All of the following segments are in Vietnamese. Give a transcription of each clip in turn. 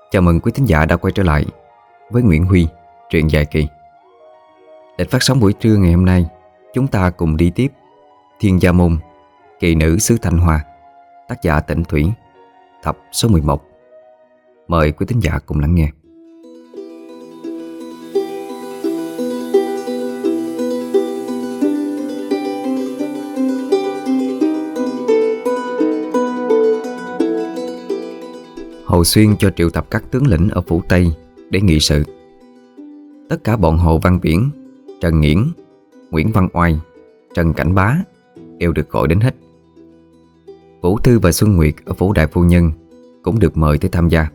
Chào mừng quý thính giả đã quay trở lại với Nguyễn Huy, truyện dài kỳ. Lịch phát sóng buổi trưa ngày hôm nay, chúng ta cùng đi tiếp Thiên Gia Môn, Kỳ Nữ xứ Thanh Hoa, tác giả Tĩnh Thủy, tập số 11. Mời quý thính giả cùng lắng nghe. Hồ Xuyên cho triệu tập các tướng lĩnh ở Phủ Tây để nghị sự. Tất cả bọn Hồ Văn Viễn, Trần Nghiễn, Nguyễn Văn Oai, Trần Cảnh Bá đều được gọi đến hết. Vũ Thư và Xuân Nguyệt ở Phủ Đại Phu Nhân cũng được mời tới tham gia.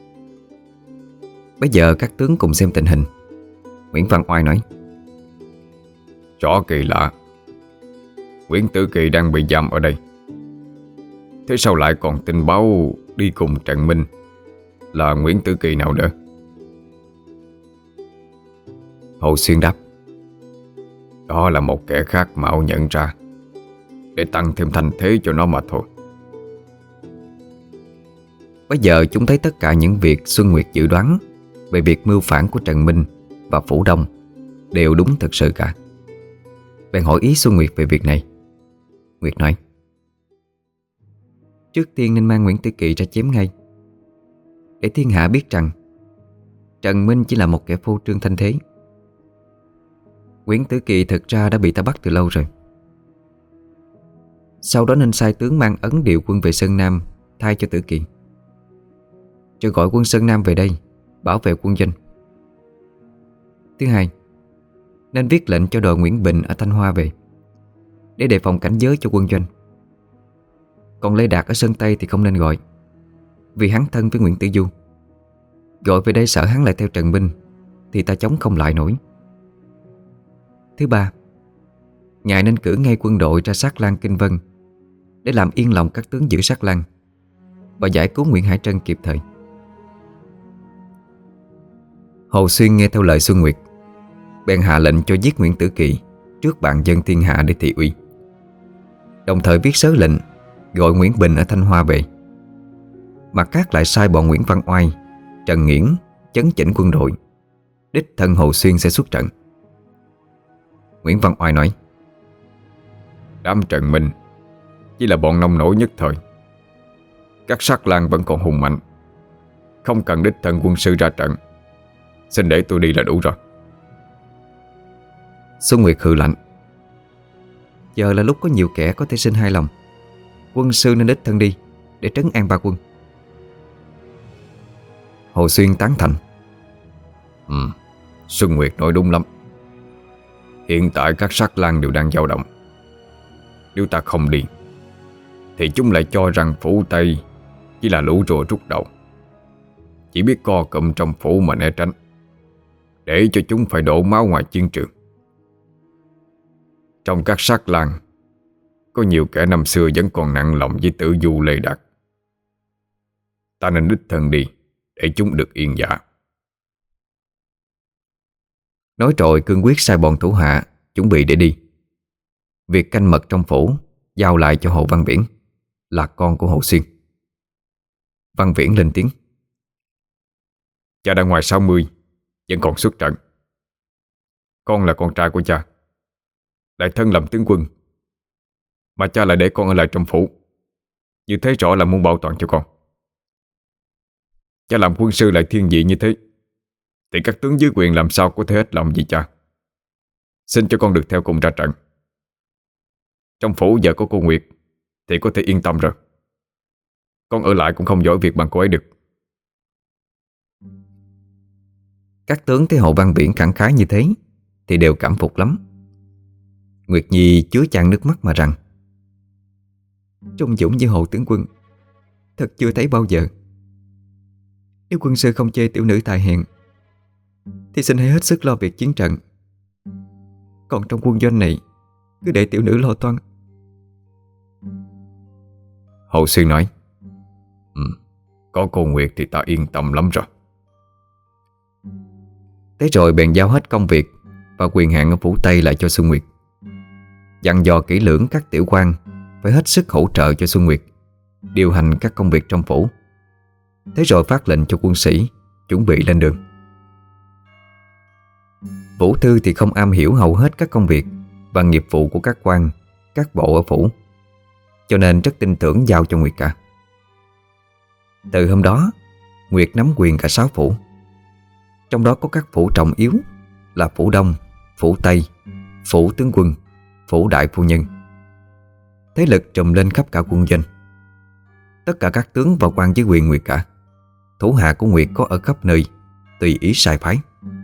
Bây giờ các tướng cùng xem tình hình. Nguyễn Văn Oai nói: Rõ kỳ lạ, Nguyễn Tử Kỳ đang bị giam ở đây. Thế sao lại còn tin báo đi cùng Trần Minh là Nguyễn Tử Kỳ nào nữa? Hồ Xuyên đáp: Đó là một kẻ khác mạo nhận ra để tăng thêm thành thế cho nó mà thôi. Bây giờ chúng thấy tất cả những việc Xuân Nguyệt dự đoán về việc mưu phản của Trần Minh và Phủ Đông đều đúng thật sự cả. Bèn hỏi ý Xuân Nguyệt về việc này. Nguyệt nói: Trước tiên nên mang Nguyễn Tử Kỳ ra chém ngay, để thiên hạ biết rằng Trần Minh chỉ là một kẻ phô trương thanh thế. Nguyễn Tử Kỳ thực ra đã bị ta bắt từ lâu rồi. Sau đó nên sai tướng mang ấn điều quân về Sơn Nam thay cho Tử Kỳ, rồi gọi quân Sơn Nam về đây bảo vệ quân doanh. Thứ hai, nên viết lệnh cho đội Nguyễn Bình ở Thanh Hoa về để đề phòng cảnh giới cho quân doanh. Còn Lê Đạt ở Sơn Tây thì không nên gọi, vì hắn thân với Nguyễn Tử Du. Gọi về đây sợ hắn lại theo Trần Minh thì ta chống không lại nổi. Thứ ba, ngài nên cử ngay quân đội ra sát Lan Kinh Vân để làm yên lòng các tướng giữ sát Lan và giải cứu Nguyễn Hải Trân kịp thời. Hồ Xuyên nghe theo lời Xuân Nguyệt, bèn hạ lệnh cho giết Nguyễn Tử Kỳ trước bàn dân thiên hạ để thị uy, đồng thời viết sớ lệnh gọi Nguyễn Bình ở Thanh Hoa về. Mặt khác lại sai bọn Nguyễn Văn Oai, Trần Nghiễn chấn chỉnh quân đội. Đích thân Hồ Xuyên sẽ xuất trận. Nguyễn Văn Oai nói: Đám Trần Minh chỉ là bọn nông nổi nhất thời. Các sát Lan vẫn còn hùng mạnh, không cần đích thân quân sư ra trận. Xin để tôi đi là đủ rồi. Xuân Nguyệt hừ lạnh: Giờ là lúc có nhiều kẻ có thể sinh hài lòng. Quân sư nên đích thân đi để trấn an ba quân. Hồ Xuyên tán thành: Xuân Nguyệt nói đúng lắm. Hiện tại các sát Lan đều đang dao động. Nếu ta không đi thì chúng lại cho rằng phủ Tây chỉ là lũ rùa rút đầu, chỉ biết co cụm trong phủ mà né tránh, để cho chúng phải đổ máu ngoài chiến trường. Trong các sát Lan có nhiều kẻ năm xưa vẫn còn nặng lòng với Tử Du Lê Đạt. Ta nên đích thân đi để chúng được yên dạ. Nói rồi cương quyết sai bọn thủ hạ chuẩn bị để đi. Việc canh mật trong phủ giao lại cho Hồ Văn Viễn, là con của Hồ Xuyên. Văn Viễn lên tiếng: Cha đã ngoài 60, vẫn còn xuất trận. Con là con trai của cha, lại thân làm tướng quân, mà cha lại để con ở lại trong phủ. Như thế rõ là muốn bảo toàn cho con. Cha làm quân sư lại thiên vị như thế, thì các tướng dưới quyền làm sao có thể hết lòng vì cha. Xin cho con được theo cùng ra trận. Trong phủ giờ có cô Nguyệt thì có thể yên tâm rồi. Con ở lại cũng không giỏi việc bằng cô ấy được. Các tướng thấy Hồ Văn Viễn khẳng khái như thế thì đều cảm phục lắm. Nguyệt Nhi chứa chan nước mắt mà rằng: Trung dũng như Hồ tướng quân thật chưa thấy bao giờ. Nếu quân sư không chê tiểu nữ tài hèn thì xin hãy hết sức lo việc chiến trận. Còn trong quân doanh này cứ để tiểu nữ lo toan. Hồ Xuyên nói: Có cô Nguyệt thì ta yên tâm lắm rồi. Thế rồi bèn giao hết công việc và quyền hạn ở Phủ Tây lại cho Xuân Nguyệt, dặn dò kỹ lưỡng các tiểu quan phải hết sức hỗ trợ cho Xuân Nguyệt điều hành các công việc trong phủ. Thế rồi phát lệnh cho quân sĩ chuẩn bị lên đường. Vũ Thư thì không am hiểu hầu hết các công việc và nghiệp vụ của các quan, các bộ ở phủ, cho nên rất tin tưởng giao cho Nguyệt cả. Từ hôm đó, Nguyệt nắm quyền cả 6 phủ, trong đó có các phủ trọng yếu là phủ Đông, phủ Tây, phủ tướng quân, phủ đại phu nhân. Thế lực trùm lên khắp cả quân doanh. Tất cả các tướng và quan dưới quyền Nguyệt cả. Thủ hạ của Nguyệt có ở khắp nơi, tùy ý sai phái.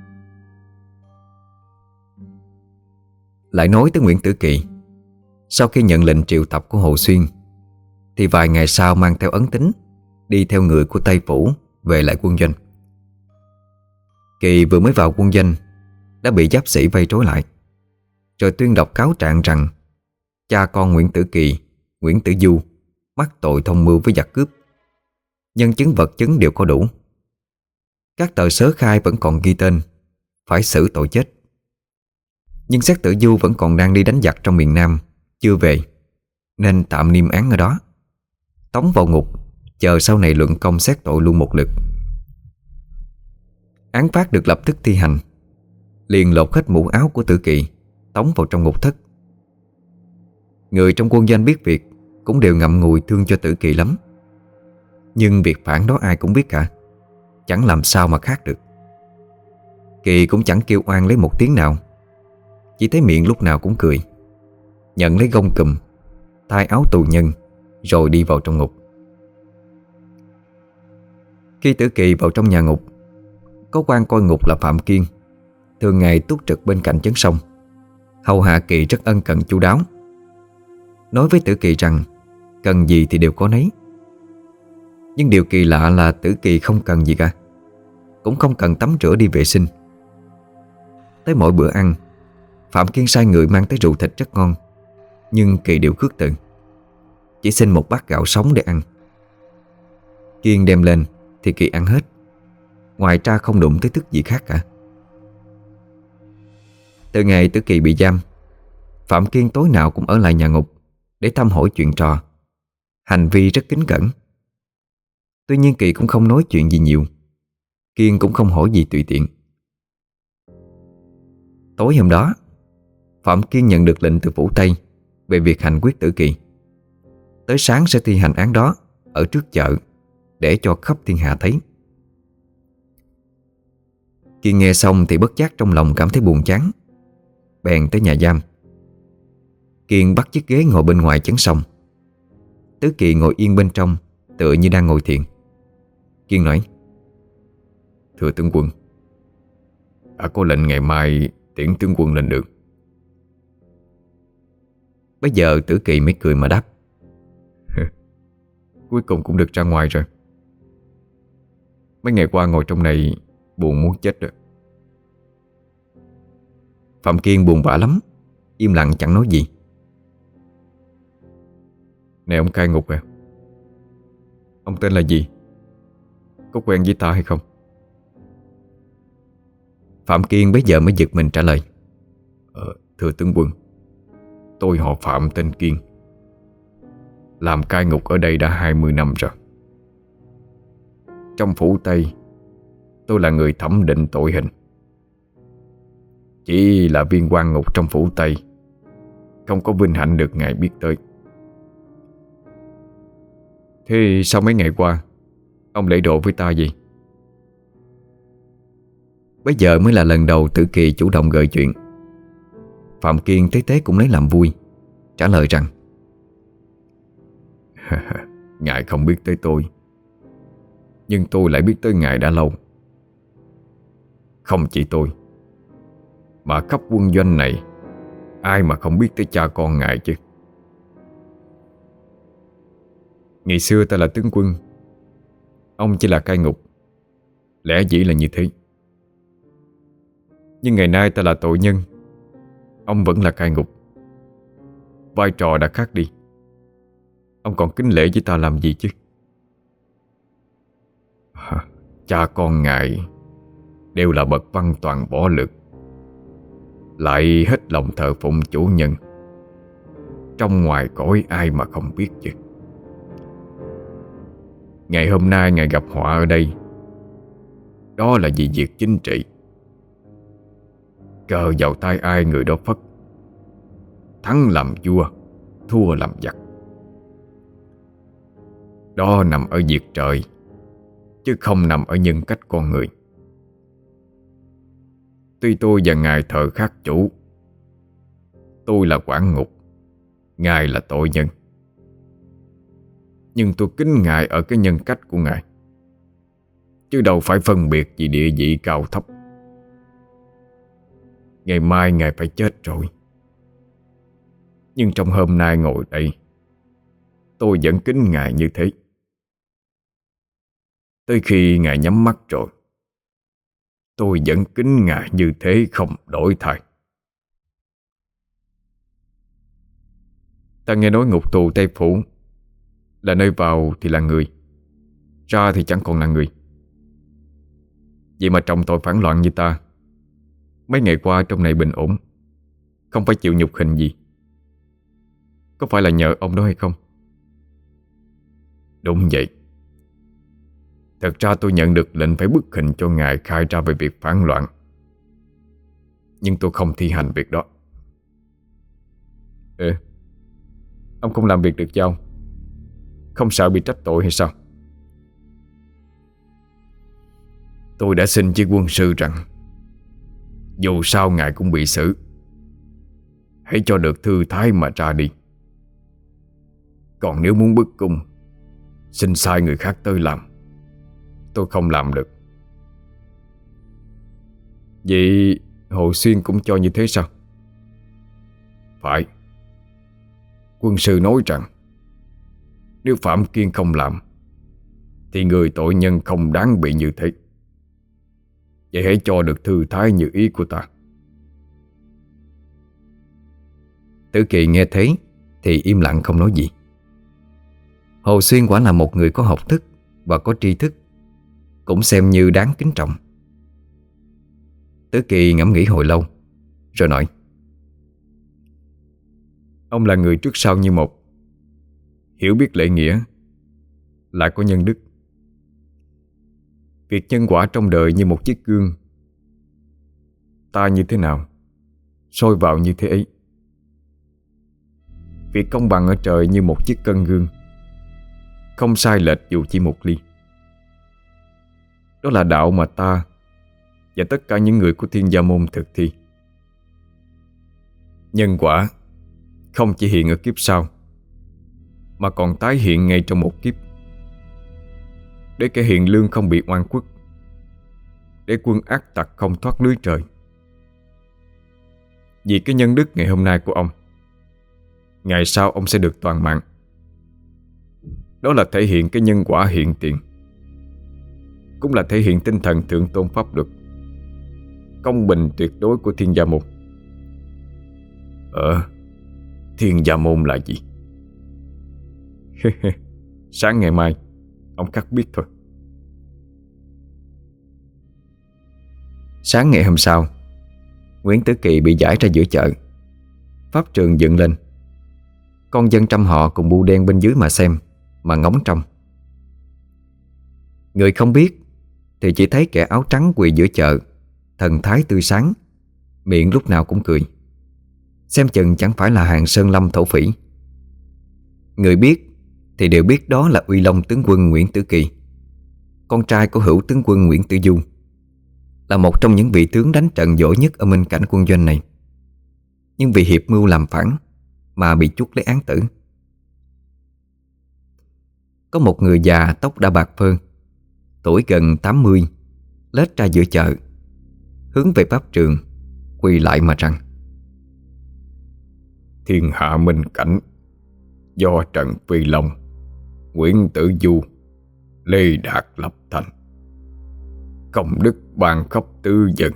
Lại nói tới Nguyễn Tử Kỳ, sau khi nhận lệnh triệu tập của Hồ Xuyên thì vài ngày sau mang theo ấn tín, đi theo người của Tây Phủ về lại quân doanh. Kỳ vừa mới vào quân doanh đã bị giáp sĩ vây trói lại, rồi tuyên đọc cáo trạng rằng cha con Nguyễn Tử Kỳ, Nguyễn Tử Du mắc tội thông mưu với giặc cướp. Nhân chứng vật chứng đều có đủ. Các tờ sớ khai vẫn còn ghi tên phải xử tội chết. Nhưng xác tử Du vẫn còn đang đi đánh giặc trong miền Nam, chưa về, nên tạm niêm án ở đó, tống vào ngục, chờ sau này luận công xét tội luôn một lượt. Án phát được lập tức thi hành, liền lột hết mũ áo của Tử Kỳ, tống vào trong ngục thất. Người trong quân doanh biết việc cũng đều ngậm ngùi thương cho Tử Kỳ lắm. Nhưng việc phản đó ai cũng biết cả, chẳng làm sao mà khác được. Kỳ cũng chẳng kêu oan lấy một tiếng nào, chỉ thấy miệng lúc nào cũng cười, nhận lấy gông cùm, thay áo tù nhân, rồi đi vào trong ngục. Khi Tử Kỳ vào trong nhà ngục, có quan coi ngục là Phạm Kiên, thường ngày túc trực bên cạnh chấn sông, hầu hạ Kỳ rất ân cần chu đáo. Nói với Tử Kỳ rằng cần gì thì đều có nấy. Nhưng điều kỳ lạ là Tử Kỳ không cần gì cả, cũng không cần tắm rửa đi vệ sinh. Tới mỗi bữa ăn, Phạm Kiên sai người mang tới rượu thịt rất ngon, nhưng Kỳ đều khước từ, chỉ xin một bát gạo sống để ăn. Kiên đem lên thì Kỳ ăn hết, ngoài ra không đụng tới thức gì khác cả. Từ ngày Tử Kỳ bị giam, Phạm Kiên tối nào cũng ở lại nhà ngục để thăm hỏi chuyện trò, hành vi rất kính cẩn. Tuy nhiên Kỳ cũng không nói chuyện gì nhiều, Kiên cũng không hỏi gì tùy tiện. Tối hôm đó, Phạm Kiên nhận được lệnh từ phủ Tây về việc hành quyết Tử Kỳ. Tới sáng sẽ thi hành án đó ở trước chợ để cho khắp thiên hạ thấy. Kiên nghe xong thì bất giác trong lòng cảm thấy buồn chán, bèn tới nhà giam. Kiên bắt chiếc ghế ngồi bên ngoài chấn sông. Tử Kỳ ngồi yên bên trong, tựa như đang ngồi thiền. Kiên nói: "Thưa tướng quân, đã có lệnh ngày mai tiễn tướng quân lên đường." Bây giờ Tử Kỳ mới cười mà đáp: "Cuối cùng cũng được ra ngoài rồi. Mấy ngày qua ngồi trong này buồn muốn chết rồi." Phạm Kiên buồn bã lắm, im lặng chẳng nói gì. "Này ông cai ngục à, ông tên là gì? Có quen với ta hay không?" Phạm Kiên bây giờ mới giật mình trả lời: "Thưa tướng quân, tôi họ Phạm tên Kiên, làm cai ngục ở đây đã 20 năm rồi. Trong phủ Tây, tôi là người thẩm định tội hình. Chỉ là viên quan ngục trong phủ Tây, không có vinh hạnh được ngài biết tới. Thế sau mấy ngày qua, ông lễ độ với ta gì?" Bây giờ mới là lần đầu Tử Kỳ chủ động gợi chuyện. Phạm Kiên thấy thế cũng lấy làm vui, trả lời rằng: "Ngài không biết tới tôi, nhưng tôi lại biết tới ngài đã lâu. Không chỉ tôi, mà khắp quân doanh này, ai mà không biết tới cha con ngài chứ. Ngày xưa ta là tướng quân, ông chỉ là cai ngục, lẽ dĩ là như thế. Nhưng ngày nay ta là tội nhân, ông vẫn là cai ngục. Vai trò đã khác đi. Ông còn kính lễ với ta làm gì chứ?" Cha con ngài đều là bậc văn toàn võ lực, lại hết lòng thờ phụng chủ nhân. Trong ngoài cõi ai mà không biết chứ. ngày hôm nay ngài gặp họa ở đây, đó là vì việc chính trị. Cờ vào tay ai người đó phất. Thắng làm vua, thua làm giặc. Đó nằm ở việc trời, chứ không nằm ở nhân cách con người. Tuy tôi và ngài thờ khác chủ, tôi là quản ngục, ngài là tội nhân, nhưng tôi kính ngài ở cái nhân cách của ngài, chứ đâu phải phân biệt vì địa vị cao thấp. Ngày mai ngài phải chết rồi, nhưng trong hôm nay ngồi đây, tôi vẫn kính ngài như thế. Tới khi ngài nhắm mắt rồi, tôi vẫn kính ngài như thế không đổi thay. Ta nghe nói ngục tù Tây Phủ là nơi vào thì là người, ra thì chẳng còn là người. Vậy mà trọng tội phản loạn như ta, mấy ngày qua trong này bình ổn, không phải chịu nhục hình gì. Có phải là nhờ ông đó hay không? Đúng vậy. Thật ra tôi nhận được lệnh phải bức hình cho ngài khai ra về việc phản loạn, nhưng tôi không thi hành việc đó. Ông không làm việc được cho ông? Không sợ bị trách tội hay sao? Tôi đã xin với quân sư rằng dù sao ngài cũng bị xử, hãy cho được thư thái mà ra đi. Còn nếu muốn bức cung, xin sai người khác tới làm. Tôi không làm được. Vậy Hồ Xuyên cũng cho như thế sao? Phải. Quân sư nói rằng nếu Phạm Kiên không làm thì người tội nhân không đáng bị như thế. Vậy hãy cho được thư thái như ý của ta. Tử Kỳ nghe thấy thì im lặng không nói gì. Hồ Xuyên quả là một người có học thức và có tri thức, cũng xem như đáng kính trọng. Tử Kỳ ngẫm nghĩ hồi lâu rồi nói: Ông là người trước sau như một, hiểu biết lễ nghĩa, lại có nhân đức. Việc nhân quả trong đời như một chiếc gương, ta như thế nào soi vào như thế ấy. Việc công bằng ở trời như một chiếc cân gương, không sai lệch dù chỉ một ly. Đó là đạo mà ta và tất cả những người của Thiên Gia Môn thực thi. Nhân quả không chỉ hiện ở kiếp sau, mà còn tái hiện ngay trong một kiếp, để kẻ hiền lương không bị oan khuất, để quân ác tặc không thoát lưới trời. Vì cái nhân đức ngày hôm nay của ông, ngày sau ông sẽ được toàn mạng. Đó là thể hiện cái nhân quả hiện tiền, cũng là thể hiện tinh thần thượng tôn pháp luật, công bình tuyệt đối của Thiên Gia Môn. Thiên Gia Môn là gì? Sáng ngày mai ông khắc biết thôi. Sáng ngày hôm sau, Nguyễn Tử Kỳ bị giải ra giữa chợ. Pháp trường dựng lên. Con dân trăm họ cùng bu đen bên dưới mà xem, mà ngóng trông. Người không biết thì chỉ thấy kẻ áo trắng quỳ giữa chợ, thần thái tươi sáng, miệng lúc nào cũng cười, xem chừng chẳng phải là hàng sơn lâm thổ phỉ. Người biết thì đều biết đó là Uy Long tướng quân Nguyễn Tử Kỳ, con trai của Hữu tướng quân Nguyễn Tử Du, là một trong những vị tướng đánh trận giỏi nhất ở Minh Cảnh quân doanh này, nhưng vì hiệp mưu làm phản mà bị chuất lấy án tử. Có một người già tóc đã bạc phơ, tuổi gần 80, lết ra giữa chợ, hướng về pháp trường, quỳ lại mà rằng: Thiên hạ Minh Cảnh do Trần Phi Long, Nguyễn Tử Du, Lê Đạt lập thành, công đức ban khắp tứ dân.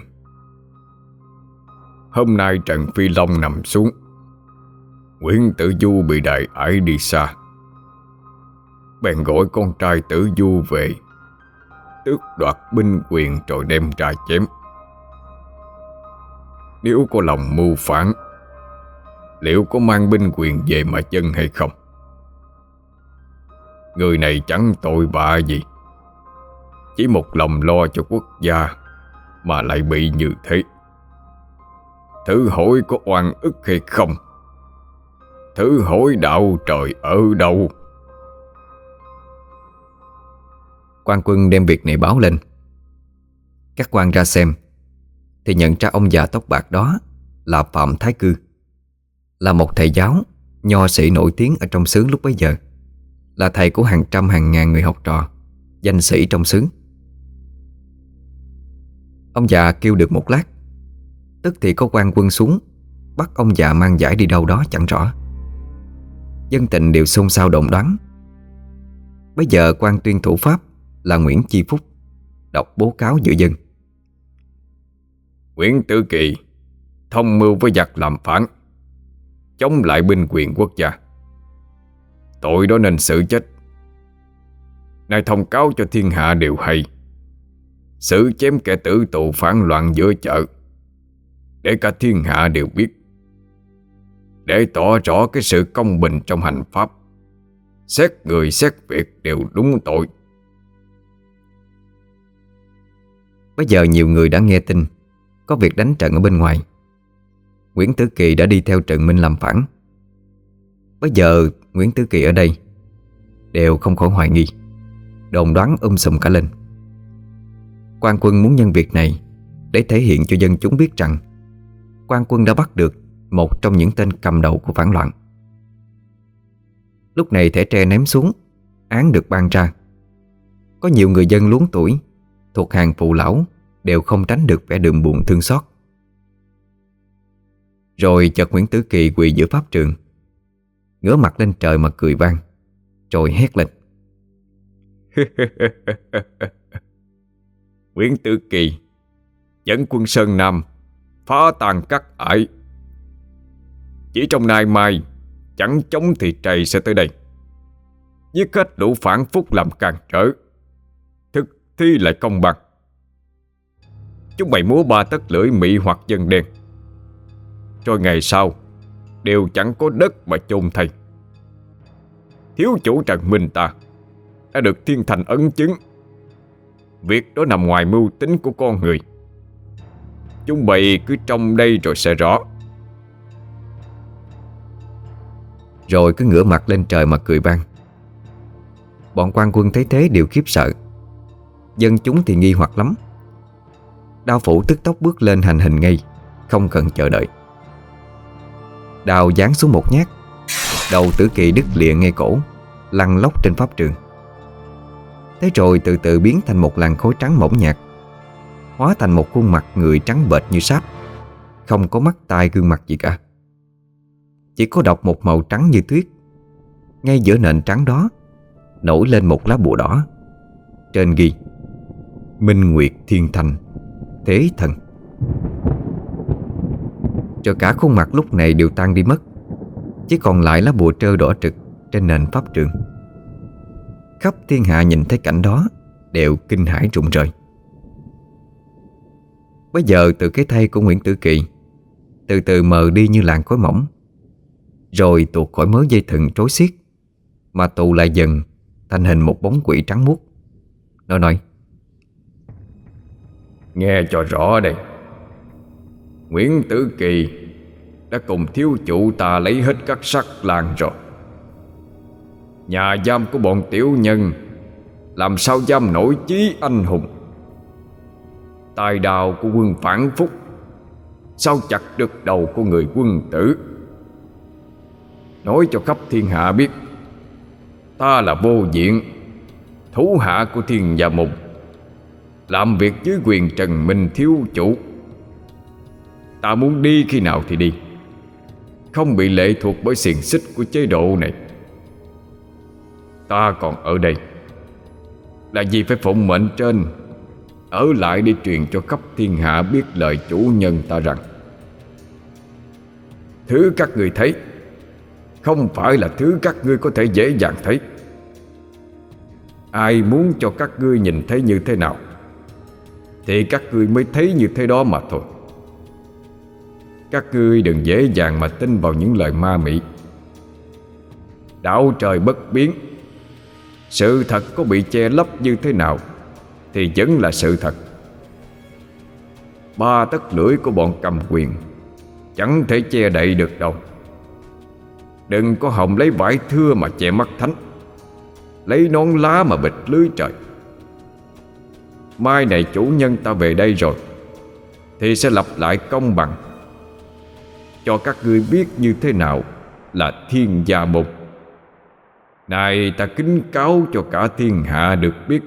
Hôm nay Trần Phi Long nằm xuống, Nguyễn Tử Du bị đại ải đi xa, bèn gọi con trai Tử Du về, tước đoạt binh quyền rồi đem ra chém. Nếu có lòng mưu phản, liệu có mang binh quyền về mà chân hay không? Người này chẳng tội bạ gì, chỉ một lòng lo cho quốc gia mà lại bị như thế. Thử hỏi có oan ức hay không? Thử hỏi đạo trời ở đâu? Quan quân đem việc này báo lên. Các quan ra xem thì nhận ra ông già tóc bạc đó là Phạm Thái Cư, là một thầy giáo, nho sĩ nổi tiếng ở trong xứ lúc bấy giờ, là thầy của hàng trăm hàng ngàn người học trò, danh sĩ trong xứ. Ông già kêu được một lát, tức thì có quan quân xuống, bắt ông già mang giải đi đâu đó chẳng rõ. Dân tình đều xôn xao đồn đoán. Bây giờ quan tuyên thủ pháp là Nguyễn Chi Phúc đọc bố cáo giữa dân. Nguyễn Tử Kỳ thông mưu với giặc làm phản, chống lại binh quyền quốc gia, tội đó nên xử chết. Nay thông cáo cho thiên hạ đều hay, xử chém kẻ tử tù phản loạn giữa chợ, để cả thiên hạ đều biết, để tỏ rõ cái sự công bình trong hành pháp, xét người xét việc đều đúng tội. Bây giờ nhiều người đã nghe tin có việc đánh trận ở bên ngoài. Nguyễn Tử Kỳ đã đi theo Trần Minh làm phản. Bây giờ Nguyễn Tử Kỳ ở đây đều không khỏi hoài nghi, đồn đoán sùm cả lên. Quan quân muốn nhân việc này để thể hiện cho dân chúng biết rằng quan quân đã bắt được một trong những tên cầm đầu của phản loạn. Lúc này thẻ tre ném xuống, án được ban ra. Có nhiều người dân luống tuổi thuộc hàng phụ lão đều không tránh được vẻ đượm buồn thương xót. Rồi chợt Nguyễn Tử Kỳ quỳ giữa pháp trường, ngửa mặt lên trời mà cười vang, rồi hét lên. Nguyễn Tử Kỳ dẫn quân Sơn Nam phá tan cắt ải, chỉ trong nay mai chẳng chống thì trầy sẽ tới đây, giết hết lũ phản phúc làm cản trở, thực thi lại công bằng. Chúng mày múa ba tấc lưỡi mị hoặc dân đen, rồi ngày sau đều chẳng có đất mà chôn thây. Thiếu chủ Trần Minh ta đã được thiên thành ấn chứng, việc đó nằm ngoài mưu tính của con người. Chúng bày cứ trong đây rồi sẽ rõ. Rồi cứ ngửa mặt lên trời mà cười vang. Bọn quan quân thấy thế đều khiếp sợ, dân chúng thì nghi hoặc lắm. Đao phủ tức tốc bước lên hành hình ngay, không cần chờ đợi. Đao giáng xuống một nhát, đầu Tử Kỳ đứt lìa ngay cổ, lăn lóc trên pháp trường. Thế rồi từ từ biến thành một làn khói trắng mỏng nhạt, hóa thành một khuôn mặt người trắng bệch như sáp, không có mắt tai gương mặt gì cả, chỉ có độc một màu trắng như tuyết. Ngay giữa nền trắng đó nổi lên một lá bùa đỏ, trên ghi Minh Nguyệt Thiên Thành Thế Thần. Rồi cả khuôn mặt lúc này đều tan đi mất, chỉ còn lại lá bùa trơ đỏ trực trên nền pháp trường. Khắp thiên hạ nhìn thấy cảnh đó đều kinh hãi rụng rời. Bây giờ từ cái thây của Nguyễn Tử Kỳ từ từ mờ đi như làn khói mỏng, rồi tuột khỏi mớ dây thừng trói xiết, mà tụ lại dần thành hình một bóng quỷ trắng muốt. Nó nói: Nghe cho rõ đây, Nguyễn Tử Kỳ đã cùng thiếu chủ ta lấy hết các sắc lang rồi. Nhà giam của bọn tiểu nhân làm sao giam nổi chí anh hùng. Tài đào của quân phản phúc sao chặt được đầu của người quân tử. Nói cho khắp thiên hạ biết, ta là vô diện, thủ hạ của Thiên Gia Môn, làm việc dưới quyền Trần Minh thiếu chủ. Ta muốn đi khi nào thì đi, không bị lệ thuộc bởi xiềng xích của chế độ này. Ta còn ở đây là vì phải phụng mệnh trên, ở lại để truyền cho khắp thiên hạ biết lời chủ nhân ta rằng thứ các ngươi thấy không phải là thứ các ngươi có thể dễ dàng thấy. Ai muốn cho các ngươi nhìn thấy như thế nào thì các ngươi mới thấy như thế đó mà thôi. Các ngươi đừng dễ dàng mà tin vào những lời ma mị. Đạo trời bất biến, sự thật có bị che lấp như thế nào thì vẫn là sự thật. 3 tấc lưỡi của bọn cầm quyền chẳng thể che đậy được đâu. Đừng có hòng lấy vải thưa mà che mắt thánh, lấy nón lá mà bịt lưới trời. Mai này chủ nhân ta về đây rồi thì sẽ lập lại công bằng, cho các ngươi biết như thế nào là thiên gia môn. Này ta kính cáo cho cả thiên hạ được biết.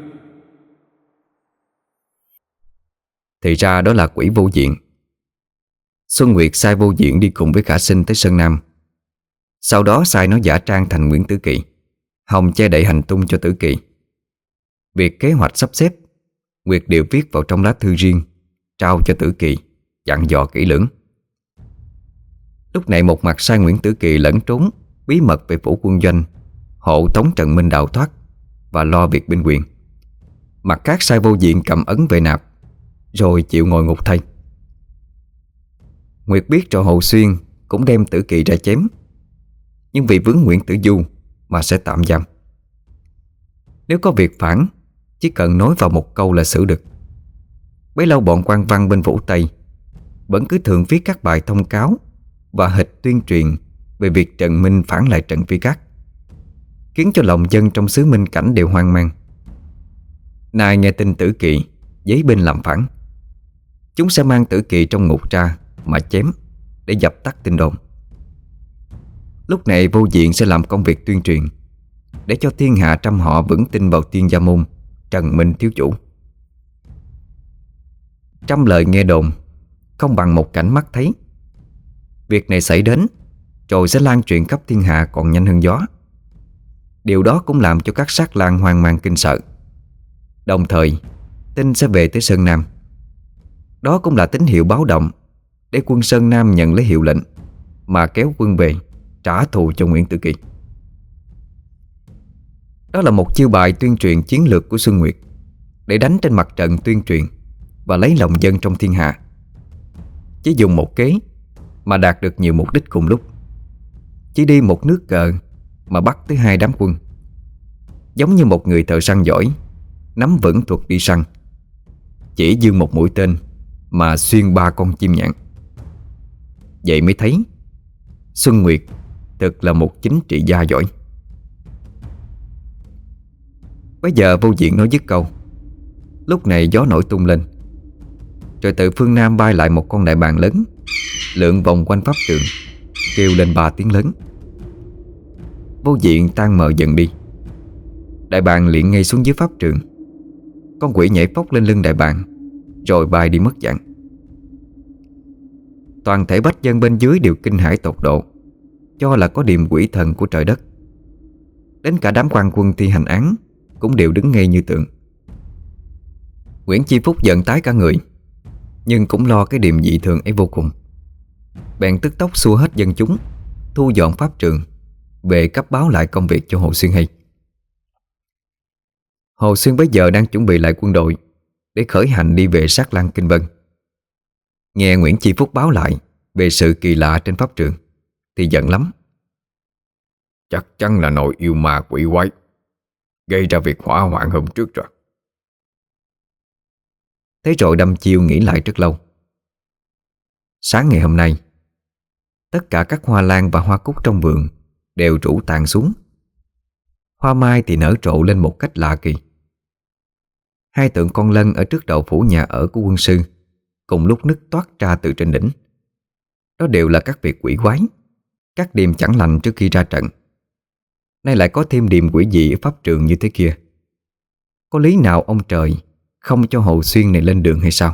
Thì ra đó là quỷ Vô Diện. Xuân Nguyệt sai Vô Diện đi cùng với Khả Sinh tới Sơn Nam. Sau đó sai nó giả trang thành Nguyễn Tử Kỳ, hòng che đậy hành tung cho Tử Kỳ. Việc kế hoạch sắp xếp, Nguyệt đều viết vào trong lá thư riêng, trao cho Tử Kỳ, dặn dò kỹ lưỡng. Lúc này một mặt sai Nguyễn Tử Kỳ lẫn trốn bí mật về phủ quân doanh, hộ tống Trần Minh đào thoát và lo việc binh quyền. Mặt khác sai Vô Diện cầm ấn về nạp, rồi chịu ngồi ngục thay. Nguyệt biết rồi Hồ Xuyên cũng đem Tử Kỳ ra chém, nhưng vì vướng Nguyễn Tử Du mà sẽ tạm giam. Nếu có việc phản, chỉ cần nói vào một câu là xử được. Bấy lâu bọn quan văn bên Vũ Tây vẫn cứ thường viết các bài thông cáo và hịch tuyên truyền về việc Trần Minh phản lại Trần Phi Cát, khiến cho lòng dân trong xứ Minh Cảnh đều hoang mang. Nay nghe tin Tử Kỳ giấy binh làm phản, chúng sẽ mang Tử Kỳ trong ngục ra mà chém để dập tắt tin đồn. Lúc này Vô Diện sẽ làm công việc tuyên truyền để cho thiên hạ trăm họ vững tin vào Tiên Gia Môn Trần Minh thiếu chủ. Trăm lời nghe đồn không bằng một cảnh mắt thấy. Việc này xảy đến rồi sẽ lan truyền khắp thiên hạ còn nhanh hơn gió. Điều đó cũng làm cho các sát lang hoang mang kinh sợ. Đồng thời tin sẽ về tới Sơn Nam. Đó cũng là tín hiệu báo động để quân Sơn Nam nhận lấy hiệu lệnh mà kéo quân về trả thù cho Nguyễn Tử Kỳ. Đó là một chiêu bài tuyên truyền chiến lược của Xuân Nguyệt để đánh trên mặt trận tuyên truyền và lấy lòng dân trong thiên hạ. Chỉ dùng một kế mà đạt được nhiều mục đích cùng lúc. Chỉ đi một nước cờ mà bắt tới 2 đám quân, giống như một người thợ săn giỏi nắm vững thuật đi săn, chỉ dương một mũi tên mà xuyên 3 con chim nhạn. Vậy mới thấy Xuân Nguyệt thực là một chính trị gia giỏi. Bây giờ Vô Diện nói dứt câu, lúc này gió nổi tung lên, rồi từ phương Nam bay lại một con đại bàng lớn, lượn vòng quanh pháp trường, kêu lên 3 tiếng lớn. Vô Diện tan mờ dần đi. Đại bàng liền ngay xuống dưới pháp trường. Con quỷ nhảy phóc lên lưng đại bàng, rồi bay đi mất dạng. Toàn thể bách dân bên dưới đều kinh hãi tột độ, cho là có điềm quỷ thần của trời đất. Đến cả đám quan quân thi hành án cũng đều đứng ngay như tượng. Nguyễn Chi Phúc giận tái cả người, nhưng cũng lo cái điềm dị thường ấy vô cùng. Bèn tức tốc xua hết dân chúng, thu dọn pháp trường, về cấp báo lại công việc cho Hồ Xuyên hay. Hồ Xuyên bấy giờ đang chuẩn bị lại quân đội để khởi hành đi về sát Lăng Kinh Vân. Nghe Nguyễn Chi Phúc báo lại về sự kỳ lạ trên pháp trường thì giận lắm. Chắc chắn là nội yêu ma quỷ quái gây ra việc hỏa hoạn hôm trước rồi. Thế rồi đâm chiêu nghĩ lại rất lâu. Sáng ngày hôm nay, tất cả các hoa lan và hoa cúc trong vườn đều rủ tàn xuống. Hoa mai thì nở rộ lên một cách lạ kỳ. 2 tượng con lân ở trước đầu phủ nhà ở của quân sư cùng lúc nứt toát ra từ trên đỉnh. Đó đều là các việc quỷ quái, các điềm chẳng lành trước khi ra trận. Nay lại có thêm điềm quỷ dị ở pháp trường như thế kia. Có lý nào ông trời không cho Hồ Xuyên này lên đường hay sao?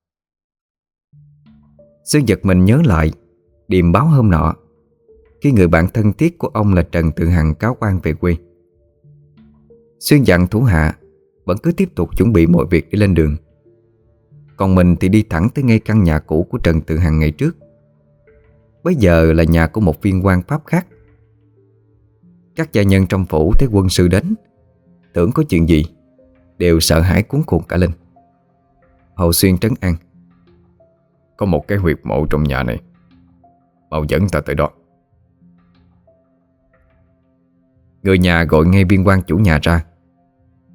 Xuyên giật mình nhớ lại điềm báo hôm nọ, khi người bạn thân thiết của ông là Trần Tự Hằng cáo oan về quê. Xuyên dặn thủ hạ vẫn cứ tiếp tục chuẩn bị mọi việc để lên đường, còn mình thì đi thẳng tới ngay căn nhà cũ của Trần Tự Hằng ngày trước. Bây giờ là nhà của một viên quan pháp khác. Các gia nhân trong phủ thấy quân sư đến, tưởng có chuyện gì, đều sợ hãi cuống cuồng cả lên. Hồ Xuyên trấn an: Có một cái huyệt mộ trong nhà này, mau dẫn ta tới đó. Người nhà gọi ngay viên quan chủ nhà ra,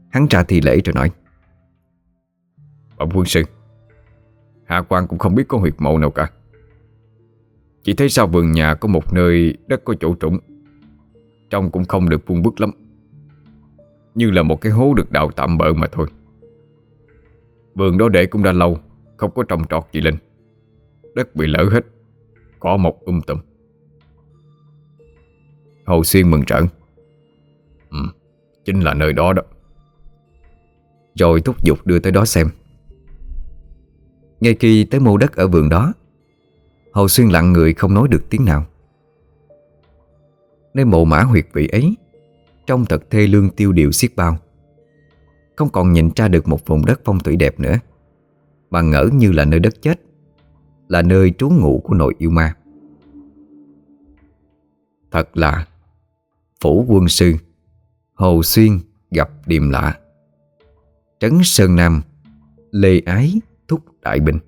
Hắn ra thi lễ rồi nói: Bẩm quân sư, hạ quan cũng không biết có huyệt mộ nào cả. Chỉ thấy sau vườn nhà có một nơi đất có chỗ trũng, trông cũng không được vuông vức lắm, như là một cái hố được đào tạm bợ mà thôi. Vườn đó để cũng đã lâu, không có trồng trọt gì lên. Đất bị lở hết, cỏ mọc tùm. Hồ Xuyên mừng rỡ: Chính là nơi đó đó. Rồi thúc giục đưa tới đó xem. Ngay khi tới mô đất ở vườn đó, Hồ Xuyên lặng người không nói được tiếng nào. Nơi mộ mã huyệt vị ấy trông thật thê lương tiêu điều xiết bao. Không còn nhìn ra được một vùng đất phong thủy đẹp nữa, mà ngỡ như là nơi đất chết, là nơi trú ngụ của nội yêu ma. Thật là Phủ quân sư Hồ Xuyên gặp điềm lạ, trấn Sơn Nam lê ái thúc đại binh.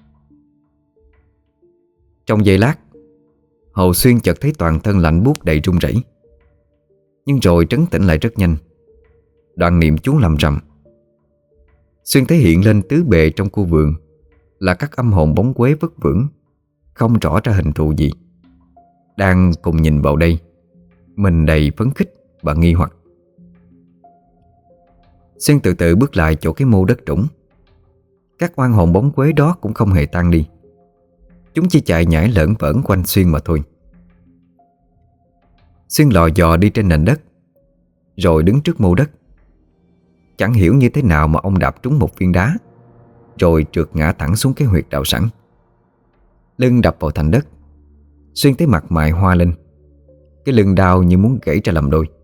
Trong giây lát, Hồ Xuyên chợt thấy toàn thân lạnh buốt đầy run rẩy, nhưng rồi trấn tĩnh lại rất nhanh. Đoạn niệm chú lầm rầm. Xuyên thấy hiện lên tứ bề trong khu vườn là các âm hồn bóng quế vất vưởng, không rõ ra hình thù gì, đang cùng nhìn vào đây, mình đầy phấn khích và nghi hoặc. Xuyên từ từ bước lại chỗ cái mô đất trũng. Các oan hồn bóng quế đó cũng không hề tan đi, chúng chỉ chạy nhảy lởn vởn quanh Xuyên mà thôi. Xuyên lò dò đi trên nền đất, rồi đứng trước mô đất. Chẳng hiểu như thế nào mà ông đạp trúng một viên đá, rồi trượt ngã thẳng xuống cái huyệt đào sẵn. Lưng đập vào thành đất. Xuyên thấy mặt mày hoa lên, cái lưng đau như muốn gãy ra làm đôi.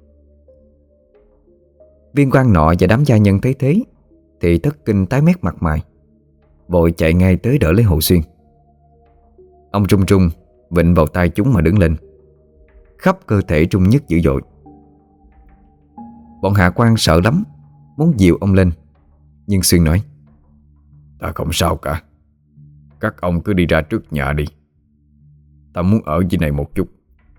Viên quan nọ và đám gia nhân thấy thế thì thất kinh tái mét mặt mày, vội chạy ngay tới đỡ lấy Hồ Xuyên. Ông run run vịn vào tay chúng mà đứng lên, khắp cơ thể rung nhức dữ dội. Bọn hạ quan sợ lắm, muốn dìu ông lên, nhưng Xuyên nói: Ta không sao cả, các ông cứ đi ra trước nhà đi, ta muốn ở dưới này một chút.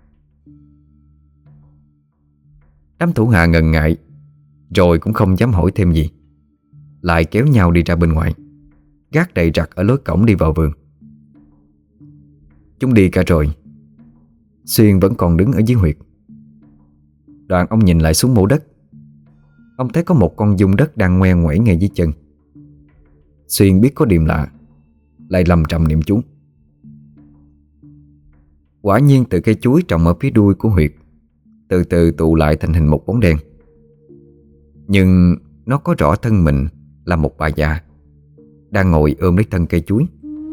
Đám thủ hạ ngần ngại, rồi cũng không dám hỏi thêm gì, lại kéo nhau đi ra bên ngoài, gác đầy rặt ở lối cổng đi vào vườn. Chúng đi cả rồi, Xuyên vẫn còn đứng ở dưới huyệt. Đoạn ông nhìn lại xuống mộ đất. Ông thấy có một con giun đất đang ngoe nguẩy ngay dưới chân. Xuyên biết có điềm lạ, lại lầm trầm niệm chú. Quả nhiên từ cây chuối trồng ở phía đuôi của huyệt từ từ tụ lại thành hình một bóng đen. Nhưng nó có rõ thân mình là một bà già đang ngồi ôm lấy thân cây chuối.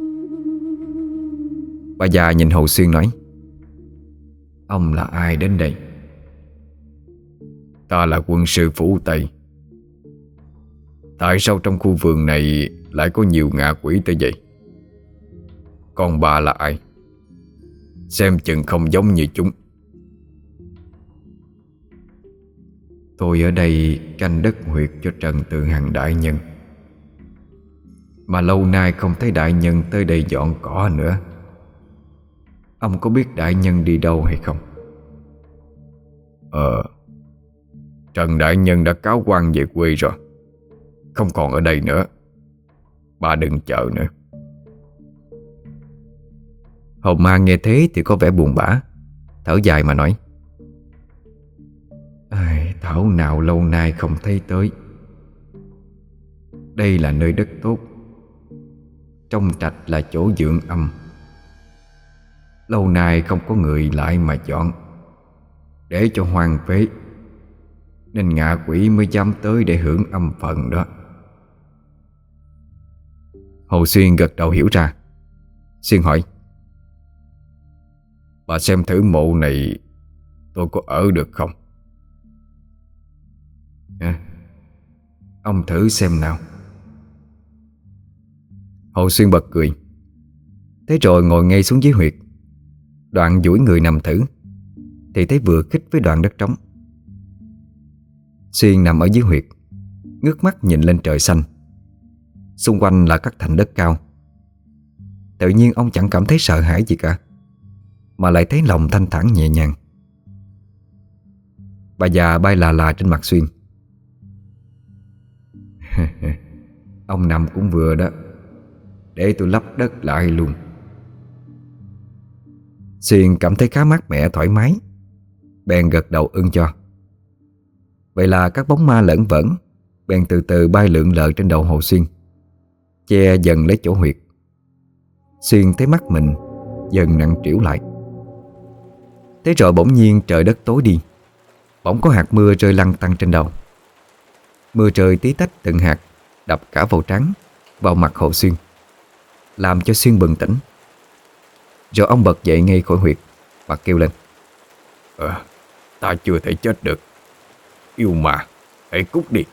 Bà già nhìn Hồ Xuyên nói: Ông là ai đến đây? Ta là quân sư Phủ Tây. Tại sao trong khu vườn này lại có nhiều ngạ quỷ tới vậy? Còn bà là ai? Xem chừng không giống như chúng. Tôi ở đây canh đất huyệt cho Trần Tự Hằng đại nhân, mà lâu nay không thấy đại nhân tới đây dọn cỏ nữa. Ông có biết đại nhân đi đâu hay không? Trần đại nhân đã cáo quan về quê rồi, không còn ở đây nữa. Bà đừng chờ nữa. Hồn ma nghe thế thì có vẻ buồn bã, thở dài mà nói: Ai, thảo nào lâu nay không thấy tới. Đây là nơi đất tốt, trong trạch là chỗ dưỡng âm. Lâu nay không có người lại mà dọn, để cho hoang phế, nên ngạ quỷ mới dám tới để hưởng âm phần đó. Hồ Xuyên gật đầu hiểu ra. Xuyên hỏi: Bà xem thử mộ này tôi có ở được không? Ông thử xem nào. Hồ Xuyên bật cười. Thế rồi ngồi ngay xuống dưới huyệt. Đoạn duỗi người nằm thử, thì thấy vừa khít với đoạn đất trống. Xuyên nằm ở dưới huyệt, ngước mắt nhìn lên trời xanh. Xung quanh là các thành đất cao. Tự nhiên ông chẳng cảm thấy sợ hãi gì cả, mà lại thấy lòng thanh thản nhẹ nhàng. Bà già bay là trên mặt Xuyên. Ông nằm cũng vừa đó, để tôi lấp đất lại luôn. Xuyên cảm thấy khá mát mẻ thoải mái, bèn gật đầu ưng cho. Vậy là các bóng ma lởn vởn bèn từ từ bay lượn lờ trên đầu Hồ Xuyên, che dần lấy chỗ huyệt. Xuyên thấy mắt mình dần nặng trĩu lại. Thế rồi bỗng nhiên trời đất tối đi, bỗng có hạt mưa rơi lăn tăn trên đầu. Mưa rơi tí tách từng hạt đập cả vào trán, vào mặt Hồ Xuyên, làm cho Xuyên bừng tỉnh. Rồi ông bật dậy ngay khỏi huyệt và kêu lên: Ta chưa thể chết được. Yêu mà, hãy cút đi.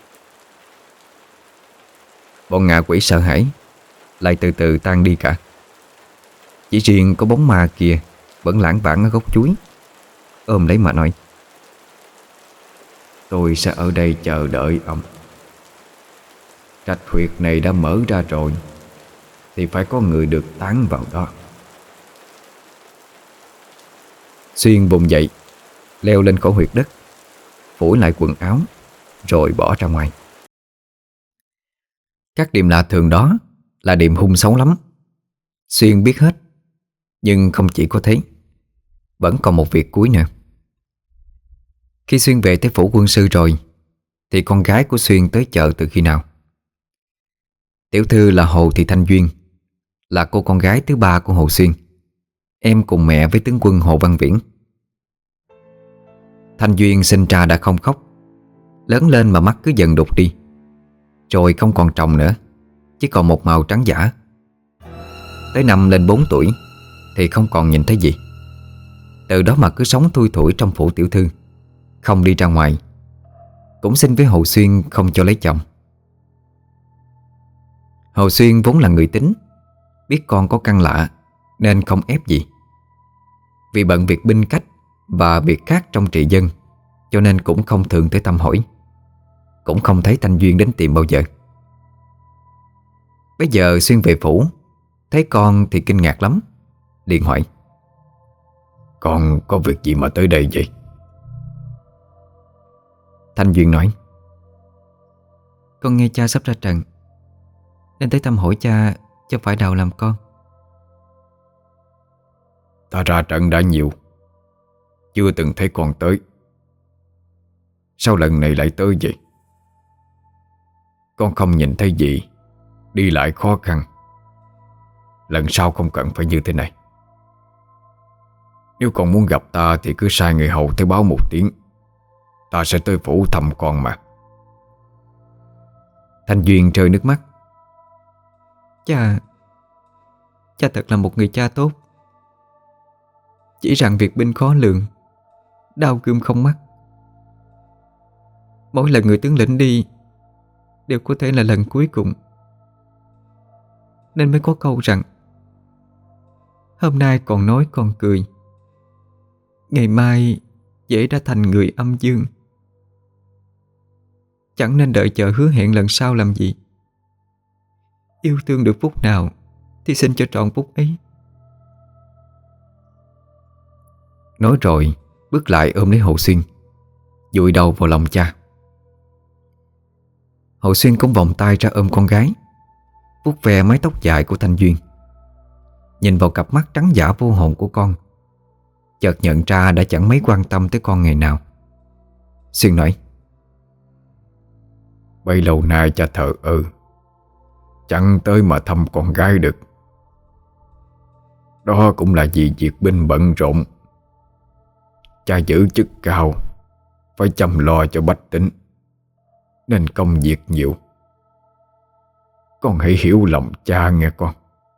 Bọn ngạ quỷ sợ hãi lại từ từ tan đi cả. Chỉ riêng có bóng ma kia vẫn lãng vảng ở gốc chuối, ôm lấy mà nói: Tôi sẽ ở đây chờ đợi ông. Trạch huyệt này đã mở ra rồi thì phải có người được tán vào đó. Xuyên vùng dậy, leo lên khỏi huyệt đất, phủi lại quần áo, rồi bỏ ra ngoài. Các điểm lạ thường đó là điểm hung xấu lắm. Xuyên biết hết. Nhưng không chỉ có thế, vẫn còn một việc cuối nữa. Khi Xuyên về tới phủ quân sư rồi thì con gái của Xuyên tới chợ từ khi nào? Tiểu thư là Hồ Thị Thanh Duyên, là cô con gái thứ ba của Hồ Xuyên, em cùng mẹ với tướng quân Hồ Văn Viễn. Thanh Duyên sinh ra đã không khóc, lớn lên mà mắt cứ dần đục đi, rồi không còn tròng nữa, chỉ còn một màu trắng dã. Tới năm lên 4 tuổi thì không còn nhìn thấy gì. Từ đó mà cứ sống thui thủi trong phủ tiểu thư, không đi ra ngoài, cũng xin với Hồ Xuyên không cho lấy chồng. Hồ Xuyên vốn là người tính, biết con có căn lạ nên không ép gì. Vì bận việc binh cách và việc khác trong trị dân, cho nên cũng không thường tới thăm hỏi, cũng không thấy Thanh Duyên đến tìm bao giờ. Bây giờ Xuyên về phủ, thấy con thì kinh ngạc lắm, liền hỏi: Con có việc gì mà tới đây vậy? Thanh Duyên nói: Con nghe cha sắp ra trận, nên tới thăm hỏi cha cho phải đào làm con. Ta ra trận đã nhiều, chưa từng thấy con tới. Sao lần này lại tới vậy? Con không nhìn thấy gì, đi lại khó khăn. Lần sau không cần phải như thế này. Nếu con muốn gặp ta thì cứ sai người hầu tới báo một tiếng, ta sẽ tới phủ thăm con mà. Thanh Duyên rơi nước mắt: Cha thật là một người cha tốt. Chỉ rằng việc binh khó lường, đao gươm không mắt. Mỗi lần người tướng lĩnh đi đều có thể là lần cuối cùng, nên mới có câu rằng hôm nay còn nói còn cười, ngày mai dễ đã thành người âm dương. Chẳng nên đợi chờ hứa hẹn lần sau làm gì. Yêu thương được phút nào thì xin cho trọn phút ấy. Nói rồi bước lại ôm lấy Hồ Xuyên, dụi đầu vào lòng cha. Hồ Xuyên cũng vòng tay ra ôm con gái, vuốt ve mái tóc dài của Thanh Duyên, nhìn vào cặp mắt trắng dã vô hồn của con, chợt nhận ra đã chẳng mấy quan tâm tới con ngày nào. Xuyên nói: Bấy lâu nay cha thờ ơ, chẳng tới mà thăm con gái được. Đó cũng là vì việc binh bận rộn. Cha giữ chức cao, phải chăm lo cho bách tính, nên công việc nhiều. Con hãy hiểu lòng cha nghe con.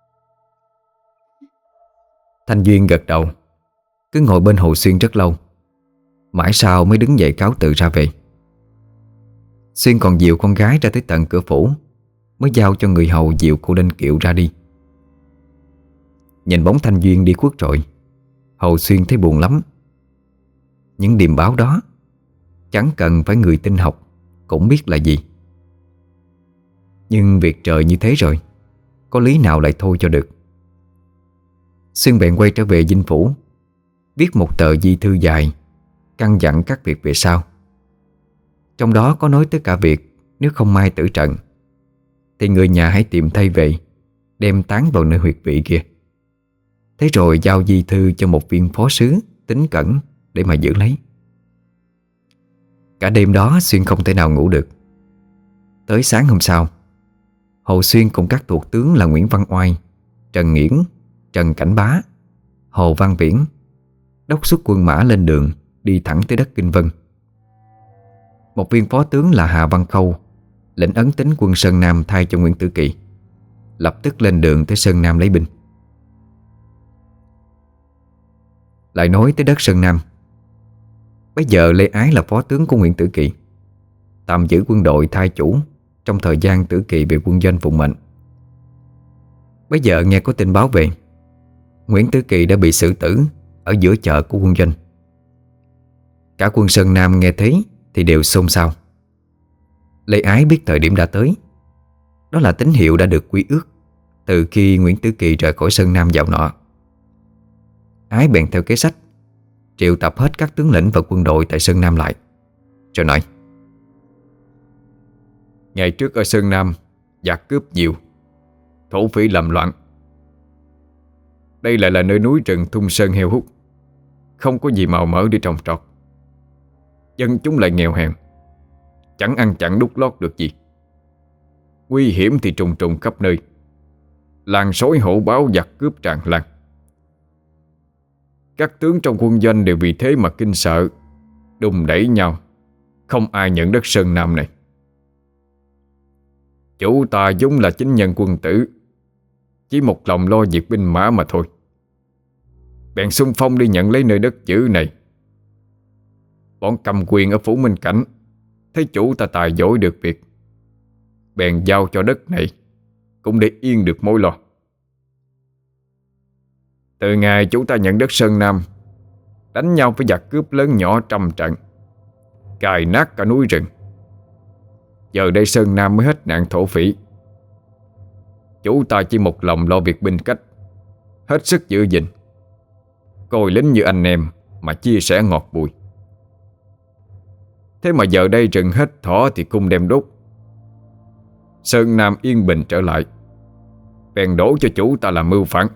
Thanh Duyên gật đầu, cứ ngồi bên Hồ Xuyên rất lâu, mãi sau mới đứng dậy cáo từ ra về. Xuyên còn dìu con gái ra tới tận cửa phủ, mới giao cho người hầu dìu cô Đinh Kiệu ra đi. Nhìn bóng Thanh Duyên đi khuất rồi, Hồ Xuyên thấy buồn lắm. Những điềm báo đó chẳng cần phải người tin học cũng biết là gì. Nhưng việc trời như thế rồi, có lý nào lại thôi cho được. Xuyên bèn quay trở về dinh phủ, viết một tờ di thư dài, căn dặn các việc về sau. Trong đó có nói tới cả việc nếu không may tử trận thì người nhà hãy tìm thay về, đem táng vào nơi huyệt vị kia. Thế rồi giao di thư cho một viên phó sứ tín cẩn để mà giữ lấy. Cả đêm đó Xuyên không thể nào ngủ được. Tới sáng hôm sau, Hồ Xuyên cùng các thuộc tướng là Nguyễn Văn Oai, Trần Nghiễn, Trần Cảnh Bá, Hồ Văn Viễn đốc xuất quân mã lên đường đi thẳng tới đất Kinh Vân. Một viên phó tướng là Hà Văn Khâu lĩnh ấn tín quân Sơn Nam thay cho Nguyễn Tử Kỳ, lập tức lên đường tới Sơn Nam lấy binh. Lại nói tới đất Sơn Nam, bây giờ Lê Ái là phó tướng của Nguyễn Tử Kỳ, tạm giữ quân đội thay chủ trong thời gian Tử Kỳ về quân doanh phụng mệnh. Bây giờ nghe có tin báo về Nguyễn Tử Kỳ đã bị xử tử ở giữa chợ của quân doanh. Cả quân Sơn Nam nghe thấy thì đều xôn xao. Lê Ái biết thời điểm đã tới, đó là tín hiệu đã được quy ước từ khi Nguyễn Tử Kỳ rời khỏi Sơn Nam dạo nọ. Ái bèn theo kế sách triệu tập hết các tướng lĩnh và quân đội tại Sơn Nam lại, rồi nói: Ngày trước ở Sơn Nam giặc cướp nhiều, thổ phỉ làm loạn. Đây lại là nơi núi rừng thung sơn heo hút, không có gì màu mỡ để trồng trọt. Dân chúng lại nghèo hèn, chẳng ăn chẳng đút lót được gì. Nguy hiểm thì trùng trùng khắp nơi, làng sói hổ báo giặc cướp tràn lan. Các tướng trong quân doanh đều vì thế mà kinh sợ, đùng đẩy nhau, không ai nhận đất Sơn Nam này. Chủ ta vốn là chính nhân quân tử, chỉ một lòng lo việc binh mã mà thôi, bèn xung phong đi nhận lấy nơi đất giữ này. Bọn cầm quyền ở phủ Minh Cảnh thấy chủ ta tài giỏi được việc, bèn giao cho đất này cũng để yên được mối lo. Từ ngày chủ ta nhận đất Sơn Nam, đánh nhau với giặc cướp lớn nhỏ trăm trận, cài nát cả núi rừng. Giờ đây Sơn Nam mới hết nạn thổ phỉ. Chủ ta chỉ một lòng lo việc binh cách, hết sức giữ gìn, coi lính như anh em mà chia sẻ ngọt bùi. Thế mà giờ đây rừng hết thỏ thì cung đem đốt, Sơn Nam yên bình trở lại, bèn đổ cho chủ ta làm mưu phản.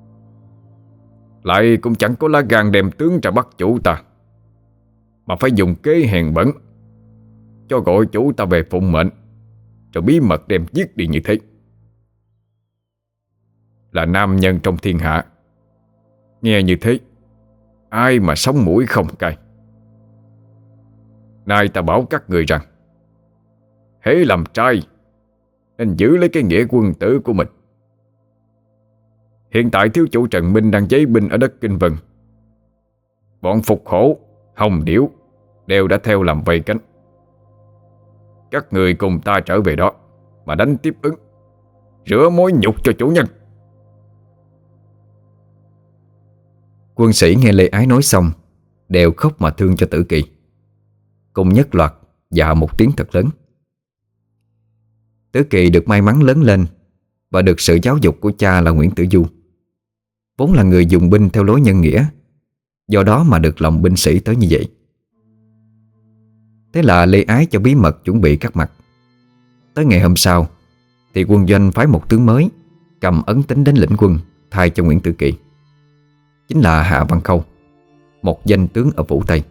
Lại cũng chẳng có lá gan đem tướng ra bắt chủ ta, mà phải dùng kế hèn bẩn cho gọi chủ ta về phụng mệnh, rồi bí mật đem giết đi như thế. Là nam nhân trong thiên hạ, nghe như thế ai mà sống mũi không cay. Nay ta bảo các người rằng, hễ làm trai nên giữ lấy cái nghĩa quân tử của mình. Hiện tại thiếu chủ Trần Minh đang giấy binh ở đất Kinh Vân. Bọn Phục Hổ, Hồng Điểu đều đã theo làm vây cánh. Các người cùng ta trở về đó mà đánh tiếp ứng, rửa mối nhục cho chủ nhân. Quân sĩ nghe Lê Ái nói xong đều khóc mà thương cho Tử Kỳ, cùng nhất loạt dạ một tiếng thật lớn. Tử Kỳ được may mắn lớn lên và được sự giáo dục của cha là Nguyễn Tử Du, vốn là người dùng binh theo lối nhân nghĩa, do đó mà được lòng binh sĩ tới như vậy. Thế là Lê Ái cho bí mật chuẩn bị các mặt. Tới ngày hôm sau thì quân doanh phái một tướng mới cầm ấn tín đến lĩnh quân thay cho Nguyễn Tử Kỳ, chính là Hạ Văn Khâu, một danh tướng ở Vũ Tây.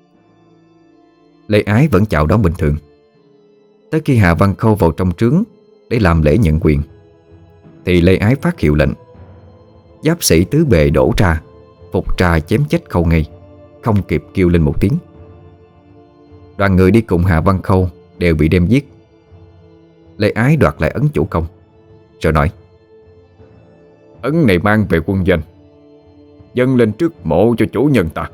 Lê Ái vẫn chào đón bình thường. Tới khi Hạ Văn Khâu vào trong trướng để làm lễ nhận quyền thì Lê Ái phát hiệu lệnh, giáp sĩ tứ bề đổ ra, phục trà chém chết Khâu ngay, không kịp kêu lên một tiếng. Đoàn người đi cùng Hạ Văn Khâu đều bị đem giết. Lê Ái đoạt lại ấn chủ công, rồi nói: Ấn này mang về quân doanh, dâng lên trước mộ cho chủ nhân ta.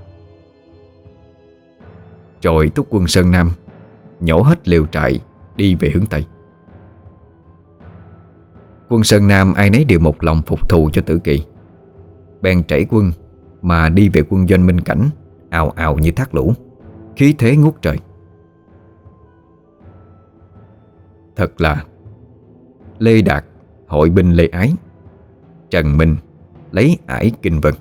Rồi thúc quân Sơn Nam nhổ hết lều trại đi về hướng Tây. Quân Sơn Nam ai nấy đều một lòng phục thù cho Tử Kỳ, bèn trảy quân mà đi về quân doanh Minh Cảnh, ào ào như thác lũ, khí thế ngút trời. Thật là Lê Đạt hội binh Lê Ái, Trần Minh lấy ải Kinh Vân.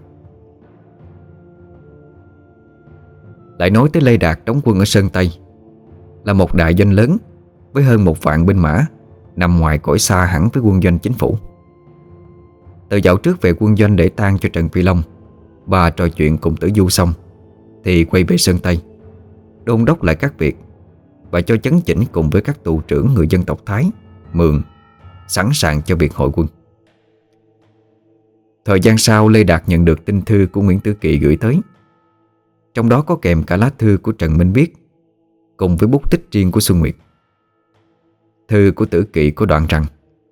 Lại nói tới Lê Đạt đóng quân ở Sơn Tây, là một đại doanh lớn với hơn 1 vạn binh mã, nằm ngoài cõi xa hẳn với quân doanh chính phủ. Từ dạo trước về quân doanh để tang cho Trần Phi Long và trò chuyện cùng Tử Du xong, thì quay về Sơn Tây đôn đốc lại các việc và cho chấn chỉnh cùng với các tù trưởng người dân tộc Thái, Mường sẵn sàng cho việc hội quân. Thời gian sau, Lê Đạt nhận được tin thư của Nguyễn Tử Kỳ gửi tới. Trong đó có kèm cả lá thư của Trần Minh viết cùng với bút tích riêng của Xuân Nguyệt. Thư của Tử Kỳ có đoạn rằng: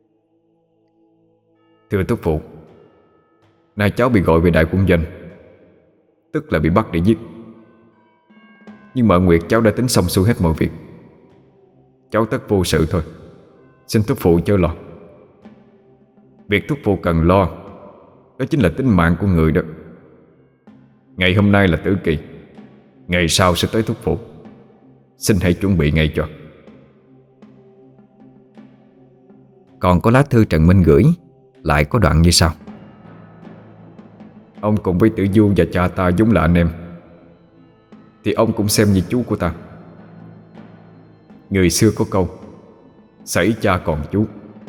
Thưa thúc phụ, nay cháu bị gọi về đại quân doanh, tức là bị bắt để giết. Nhưng mà Nguyệt cháu đã tính xong xuôi hết mọi việc. Cháu tất vô sự thôi, xin thúc phụ chớ lo. Việc thúc phụ cần lo đó chính là tính mạng của người đó. Ngày hôm nay là tử kỳ, ngày sau sẽ tới thúc phụ. Xin hãy chuẩn bị ngay cho. Còn có lá thư Trần Minh gửi lại có đoạn như sau: Ông cùng với Tử Du và cha ta giống là anh em, thì ông cũng xem như chú của ta. Người xưa có câu sẫy cha còn chú.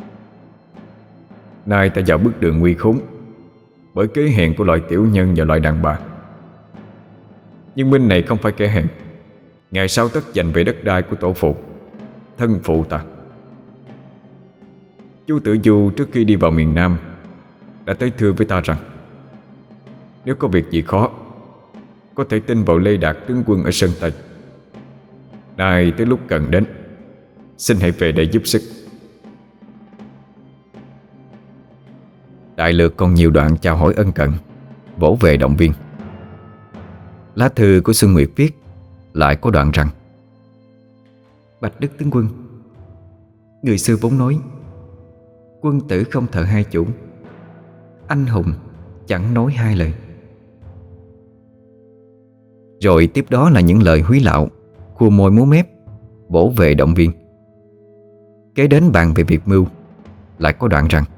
Nay ta vào bước đường nguy khốn bởi kế hèn của loại tiểu nhân và loại đàn bà. Nhưng Minh này không phải kẻ hèn, ngày sau tất giành về đất đai của tổ phụ, thân phụ ta. Chú Tử Du trước khi đi vào miền Nam đã tới thưa với ta rằng nếu có việc gì khó có thể tin vào Lê Đạt tướng quân ở Sơn Tây. Nay tới lúc cần đến, xin hãy về đây giúp sức. Đại lược còn nhiều đoạn chào hỏi ân cần, vỗ về động viên. Lá thư của Xuân Nguyệt viết lại có đoạn rằng: Bạch Đức tướng quân, người xưa vốn nói quân tử không thờ hai chủ, anh hùng chẳng nói hai lời. Rồi tiếp đó là những lời húy lạo, khua môi múa mép, vỗ về động viên. Kế đến bàn về việc mưu, lại có đoạn rằng: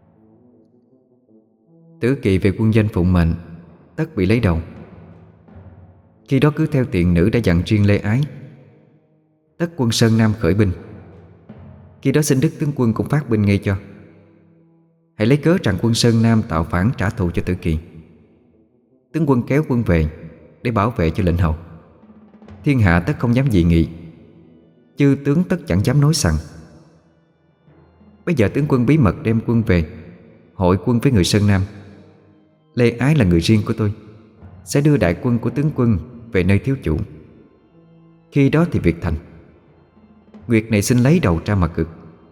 Tử Kỳ về quân danh phụng mệnh, tất bị lấy đầu. Khi đó cứ theo tiện nữ đã dặn riêng Lê Ái, tất quân Sơn Nam khởi binh. Khi đó xin Đức tướng quân cũng phát binh ngay cho. Hãy lấy cớ rằng quân Sơn Nam tạo phản trả thù cho Tử Kỳ. Tướng quân kéo quân về để bảo vệ cho lệnh hầu. Thiên hạ tất không dám dị nghị, chư tướng tất chẳng dám nói sằng. Bây giờ tướng quân bí mật đem quân về, hội quân với người Sơn Nam. Lê Ái là người riêng của tôi, sẽ đưa đại quân của tướng quân về nơi thiếu chủ. Khi đó thì việc thành. Nguyệt này xin lấy đầu ra mà cực.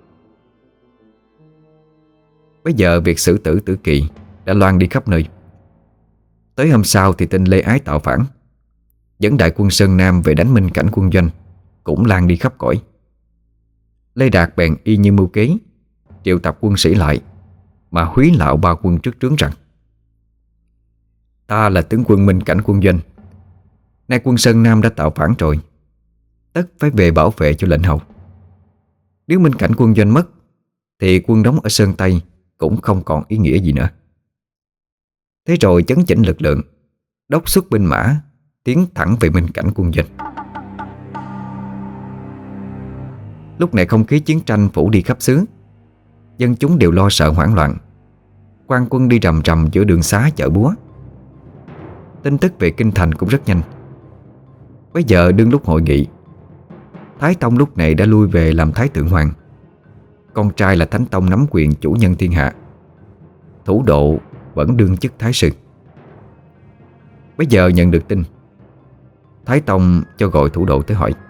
Bây giờ việc xử tử Tử Kỳ đã loan đi khắp nơi. Tới hôm sau thì tin Lê Ái tạo phản, dẫn đại quân Sơn Nam về đánh Minh Cảnh quân doanh cũng lan đi khắp cõi. Lê Đạt bèn y như mưu kế, triệu tập quân sĩ lại mà húy lạo ba quân trước trướng rằng: Ta là tướng quân Minh Cảnh quân doanh, nay quân Sơn Nam đã tạo phản rồi, tất phải về bảo vệ cho lệnh hầu. Nếu Minh Cảnh quân doanh mất thì quân đóng ở Sơn Tây cũng không còn ý nghĩa gì nữa. Thế rồi chấn chỉnh lực lượng, đốc xuất binh mã tiến thẳng về Minh Cảnh quân doanh. Lúc này không khí chiến tranh phủ đi khắp xứ, dân chúng đều lo sợ hoảng loạn. Quan quân đi rầm rầm giữa đường xá chợ búa. Tin tức về kinh thành cũng rất nhanh. Bây giờ đương lúc hội nghị, Thái Tông lúc này đã lui về làm Thái Thượng Hoàng. Con trai là Thánh Tông nắm quyền chủ nhân thiên hạ, Thủ Độ vẫn đương chức Thái Sư. Bây giờ nhận được tin, Thái Tông cho gọi Thủ Độ tới hỏi: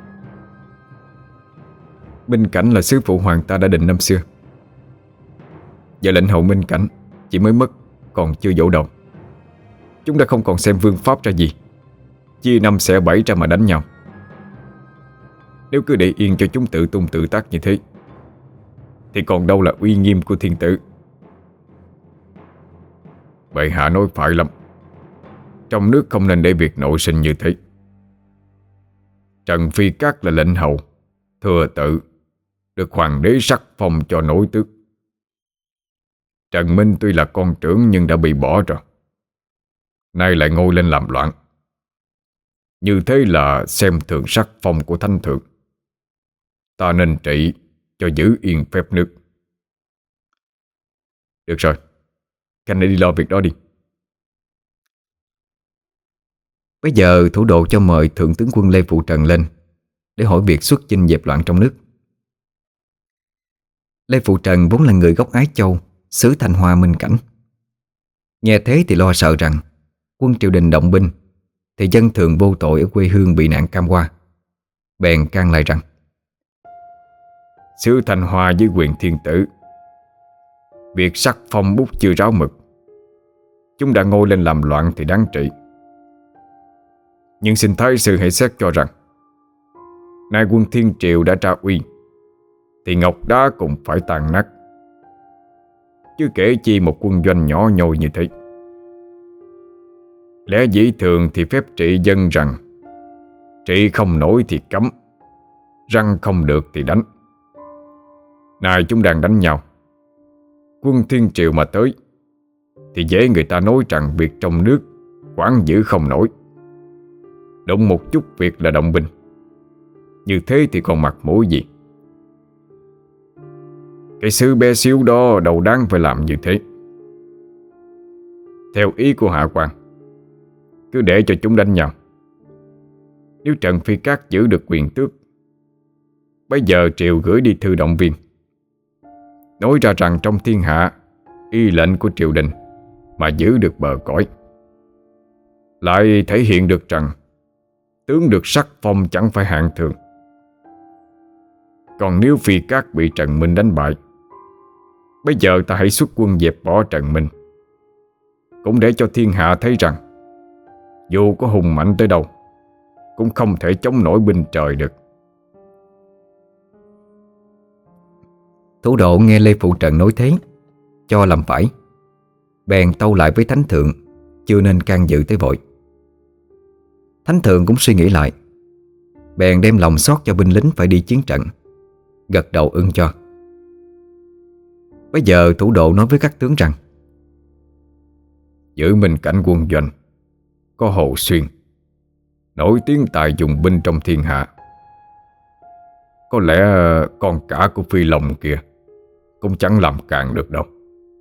Minh Cảnh là sứ phụ hoàng ta đã định năm xưa. Giờ lệnh hầu Minh Cảnh chỉ mới mất, còn chưa dỗ đầu. Chúng đã không còn xem vương pháp ra gì, chia năm xẻ bảy ra mà đánh nhau. Nếu cứ để yên cho chúng tự tung tự tác như thế thì còn đâu là uy nghiêm của thiên tử. Bệ hạ nói phải lắm. Trong nước không nên để việc nội sinh như thế. Trần Phi Cát là lệnh hầu, thừa tự, được hoàng đế sắc phong cho nổi tước. Trần Minh tuy là con trưởng nhưng đã bị bỏ rồi, nay lại ngôi lên làm loạn. Như thế là xem thường sắc phong của thánh thượng. Ta nên trị cho giữ yên phép nước. Được rồi, Khanh hãy đi lo việc đó đi. Bây giờ thủ độ cho mời Thượng tướng quân Lê Phụ Trần lên để hỏi việc xuất chinh dẹp loạn trong nước. Lê Phụ Trần vốn là người gốc Ái Châu, xứ Thanh Hoa Minh Cảnh. Nghe thế thì lo sợ rằng quân triều đình động binh thì dân thường vô tội ở quê hương bị nạn cam qua. Bèn can lại rằng: Xứ Thanh Hoa với quyền thiên tử, việc sắc phong bút chưa ráo mực, chúng đã ngôi lên làm loạn thì đáng trị. Nhưng xin thái sư hãy xét cho rằng, nay quân thiên triều đã tra uy thì ngọc đá cũng phải tàn nát, chứ kể chi một quân doanh nhỏ nhoi như thế. Lẽ dĩ thường thì phép trị dân rằng trị không nổi thì cấm, răng không được thì đánh. Nay chúng đang đánh nhau, quân thiên triều mà tới thì dễ người ta nói rằng việc trong nước quản giữ không nổi, động một chút việc là động binh. Như thế thì còn mặt mũi gì? Cái xứ bé xíu đó đâu đáng phải làm như thế. Theo ý của hạ quan, cứ để cho chúng đánh nhau. Nếu Trần Phi Cát giữ được quyền tước, bây giờ triều gửi đi thư động viên, nói ra rằng trong thiên hạ y lệnh của triều đình mà giữ được bờ cõi, lại thể hiện được rằng tướng được sắc phong chẳng phải hạng thường. Còn nếu Phi Cát bị Trần Minh đánh bại, bây giờ ta hãy xuất quân dẹp bỏ Trần Minh, cũng để cho thiên hạ thấy rằng dù có hùng mạnh tới đâu cũng không thể chống nổi binh trời được. Thủ độ nghe Lê Phụ Trần nói thế, cho làm phải, bèn tâu lại với Thánh Thượng chưa nên can dự tới vội. Thánh Thượng cũng suy nghĩ lại, bèn đem lòng xót cho binh lính phải đi chiến trận, gật đầu ưng cho. Bây giờ thủ độ nói với các tướng rằng: Giữ Minh Cảnh quân doanh có Hồ Xuyên, nổi tiếng tài dùng binh trong thiên hạ. Có lẽ con cả của Phi Long kia cũng chẳng làm càn được đâu.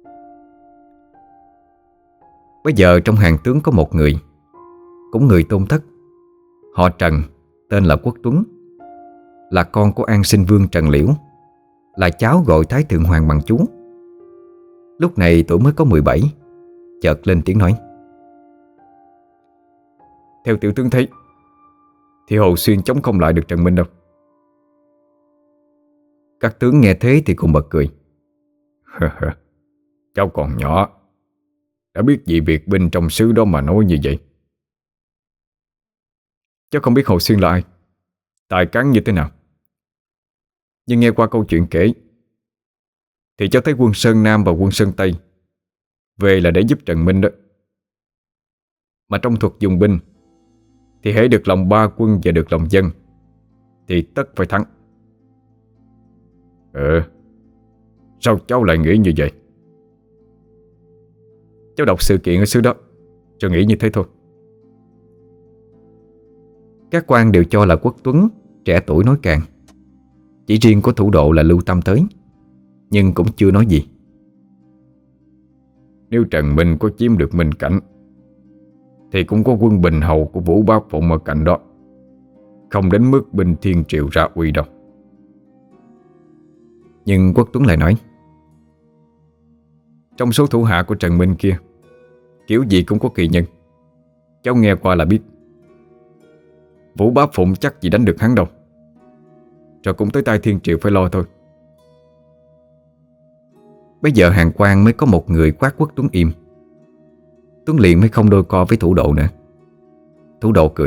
Bây giờ trong hàng tướng có một người, cũng người tôn thất, họ Trần, tên là Quốc Tuấn, là con của An Sinh Vương Trần Liễu, là cháu gọi Thái Thượng Hoàng bằng chú. Lúc này tuổi mới có 17, chợt lên tiếng nói: Theo tiểu tướng thấy thì Hồ Xuyên chống không lại được Trần Minh đâu. Các tướng nghe thế thì cùng bật cười. Cháu còn nhỏ, đã biết gì việc binh trong xứ đó mà nói như vậy. Cháu không biết Hồ Xuyên là ai, tài cán như thế nào, nhưng nghe qua câu chuyện kể thì cháu thấy quân Sơn Nam và quân Sơn Tây về là để giúp Trần Minh đó. Mà trong thuật dùng binh thì hễ được lòng ba quân và được lòng dân thì tất phải thắng. Sao cháu lại nghĩ như vậy? Cháu đọc sự kiện ở xứ đó cho nghĩ như thế thôi. Các quan đều cho là Quốc Tuấn trẻ tuổi nói càng. Chỉ riêng của thủ độ là lưu tâm tới, nhưng cũng chưa nói gì. Nếu Trần Minh có chiếm được Minh Cảnh thì cũng có quân Bình Hầu của Vũ Bá Phụng ở cạnh đó, không đến mức binh thiên triều ra uy đâu. Nhưng Quốc Tuấn lại nói: Trong số thủ hạ của Trần Minh kia, kiểu gì cũng có kỳ nhân. Cháu nghe qua là biết. Vũ Bá Phụng chắc gì đánh được hắn đâu, rồi cũng tới tay thiên triều phải lo thôi. Bây giờ hàng quan mới có một người quát Quốc Tuấn im. Tuấn liền mới không đôi co với thủ độ nữa. Thủ độ cười: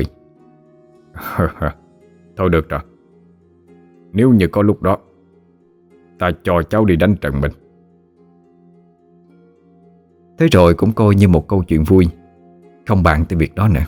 Thôi được rồi, nếu như có lúc đó ta cho cháu đi đánh Trần Minh. Thế rồi cũng coi như một câu chuyện vui, không bàn tới việc đó nữa.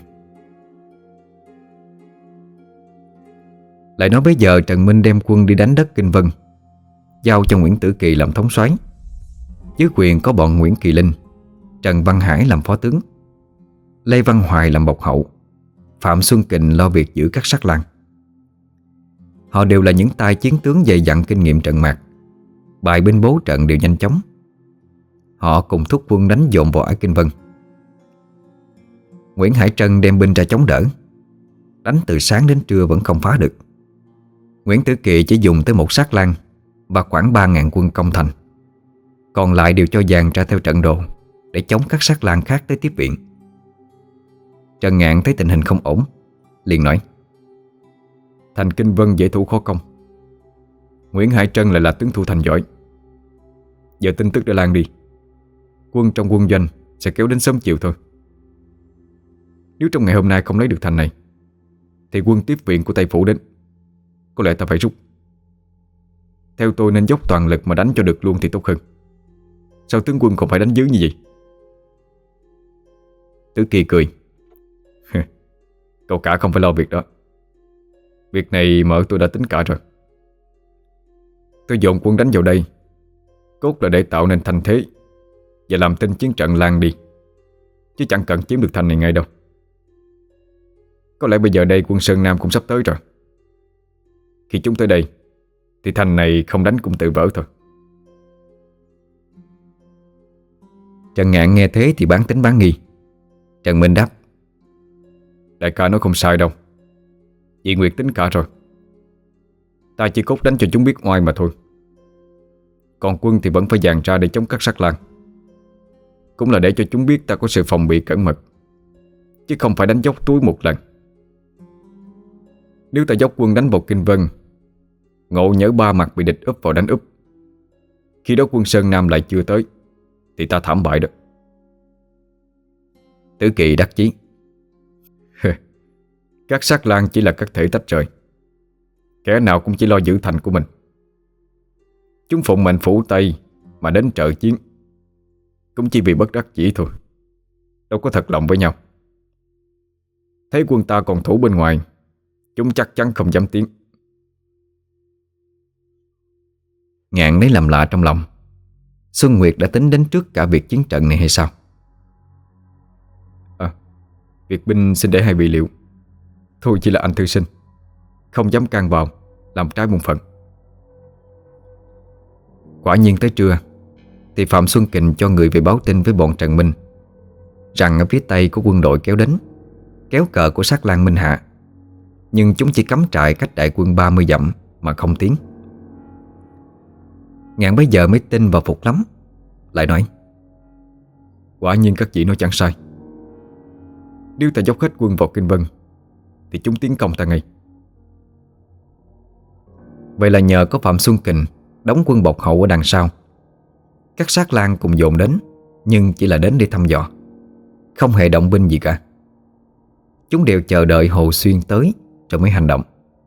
Lại nói bây giờ Trần Minh đem quân đi đánh đất Kinh Vân, giao cho Nguyễn Tử Kỳ làm thống soái, dưới quyền có bọn Nguyễn Kỳ Linh, Trần Văn Hải làm phó tướng, Lê Văn Hoài làm bọc hậu, Phạm Xuân Kình lo việc giữ các sắc lang. Họ đều là những tay chiến tướng dày dặn kinh nghiệm trận mạc, bài binh bố trận đều nhanh chóng. Họ cùng thúc quân đánh dồn vào Ải Kinh Vân. Nguyễn Hải Trân đem binh ra chống đỡ, đánh từ sáng đến trưa vẫn không phá được. Nguyễn Tử Kỳ chỉ dùng tới một sát lang và khoảng 3.000 quân công thành, còn lại đều cho dàn ra theo trận đồ để chống các sát lang khác tới tiếp viện. Trần Ngạn thấy tình hình không ổn, liền nói: Thành Kinh Vân dễ thủ khó công. Nguyễn Hải Trân lại là tướng thủ thành giỏi. Giờ tin tức đã lan đi, quân trong quân doanh sẽ kéo đến sớm chiều thôi. Nếu trong ngày hôm nay không lấy được thành này thì quân tiếp viện của Tây Phủ đến, có lẽ ta phải rút. Theo tôi nên dốc toàn lực mà đánh cho được luôn thì tốt hơn. Sao tướng quân còn phải đánh dưới như vậy? Tử Kỳ cười. Cậu cả không phải lo việc đó. Việc này mở tôi đã tính cả rồi. Tôi dồn quân đánh vào đây cốt là để tạo nên thành thế và làm tin chiến trận lan đi, chứ chẳng cần chiếm được thành này ngay đâu. Có lẽ bây giờ đây quân Sơn Nam cũng sắp tới rồi. Khi chúng tới đây thì thành này không đánh cũng tự vỡ thôi. Trần Ngạn nghe thế thì bán tính bán nghi. Trần Minh đáp: Đại ca nói không sai đâu. Chị Nguyệt tính cả rồi. Ta chỉ cốt đánh cho chúng biết oai mà thôi. Còn quân thì vẫn phải dàn ra để chống các sắc lang. Cũng là để cho chúng biết ta có sự phòng bị cẩn mật, chứ không phải đánh dốc túi một lần. Nếu ta dốc quân đánh vào Kinh Vân, ngộ nhỡ ba mặt bị địch úp vào đánh úp, khi đó quân Sơn Nam lại chưa tới thì ta thảm bại đó. Tử Kỳ đắc chí: Các sát lang chỉ là các thể tách rời, kẻ nào cũng chỉ lo giữ thành của mình. Chúng phụng mệnh phủ Tây mà đến trợ chiến cũng chỉ vì bất đắc dĩ thôi, đâu có thật lòng với nhau. Thấy quân ta còn thủ bên ngoài, chúng chắc chắn không dám tiến. Ngạn lấy làm lạ trong lòng. Xuân Nguyệt đã tính đến trước cả việc chiến trận này hay sao? Việc binh xin để hay bị liệu. Thôi chỉ là anh thư sinh, không dám can vào làm trái bổn phận. Quả nhiên tới trưa thì Phạm Xuân Kình cho người về báo tin với bọn Trần Minh rằng ở phía tây có quân đội kéo đến, kéo cờ của Sát Lang Minh Hạ, nhưng chúng chỉ cắm trại cách đại quân 30 dặm mà không tiến. Ngạn bấy giờ mới tin và phục lắm, lại nói: Quả nhiên các vị nói chẳng sai. Nếu ta dốc hết quân vào Kinh Vân thì chúng tiến công ta ngay. Vậy là nhờ có Phạm Xuân Kình đóng quân bọc hậu ở đằng sau, các Sát Lang cùng dồn đến, nhưng chỉ là đến để thăm dò, không hề động binh gì cả. Chúng đều chờ đợi Hồ Xuyên tới rồi mới hành động.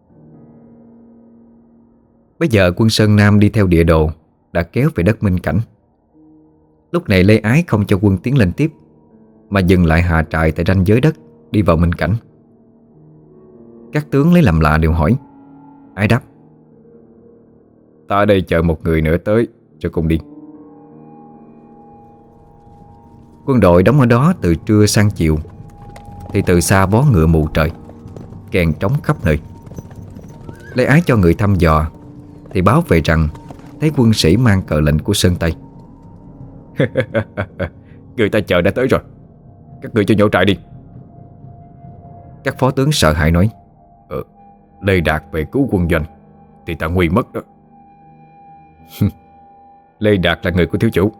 Bây giờ quân Sơn Nam đi theo địa đồ đã kéo về đất Minh Cảnh. Lúc này Lê Ái không cho quân tiến lên tiếp, mà dừng lại hạ trại tại ranh giới đất đi vào Minh Cảnh. Các tướng lấy làm lạ đều hỏi. Ái đáp: Ta ở đây chờ một người nữa tới rồi cùng đi. Quân đội đóng ở đó từ trưa sang chiều thì từ xa bó ngựa mù trời, kèn trống khắp nơi. Lê Ái cho người thăm dò thì báo về rằng thấy quân sĩ mang cờ lệnh của Sơn Tây. Người ta chờ đã tới rồi, các người cho nhổ trại đi. Các phó tướng sợ hãi nói: Lê Đạt về cứu quân doanh thì ta nguy mất đó. Lê Đạt là người của thiếu chủ.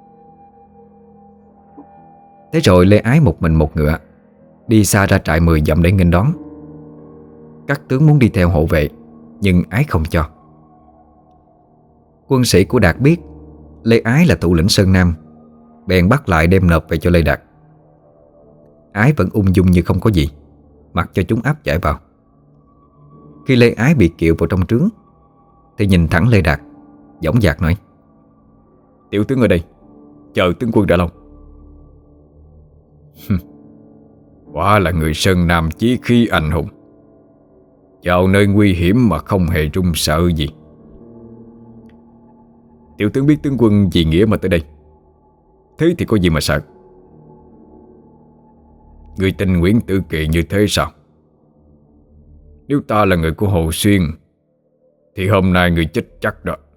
Thế rồi Lê Ái một mình một ngựa đi xa ra trại 10 dặm để nghênh đón. Các tướng muốn đi theo hộ vệ, nhưng Ái không cho. Quân sĩ của Đạt biết Lê Ái là thủ lĩnh Sơn Nam, bèn bắt lại đem nộp về cho Lê Đạt. Ái vẫn ung dung như không có gì, mặc cho chúng áp giải vào. Khi Lê Ái bị kiệu vào trong trướng thì nhìn thẳng Lê Đạt, dõng dạc nói: Tiểu tướng ở đây, chờ tướng quân đã lâu. Quả là người Sơn Nam chí khí anh hùng, vào nơi nguy hiểm mà không hề run sợ gì. Tiểu tướng biết tướng quân vì nghĩa mà tới đây, thế thì có gì mà sợ. Người tin Nguyễn Tử Kỳ như thế sao? Nếu ta là người của Hồ Xuyên thì hôm nay người chết chắc đó.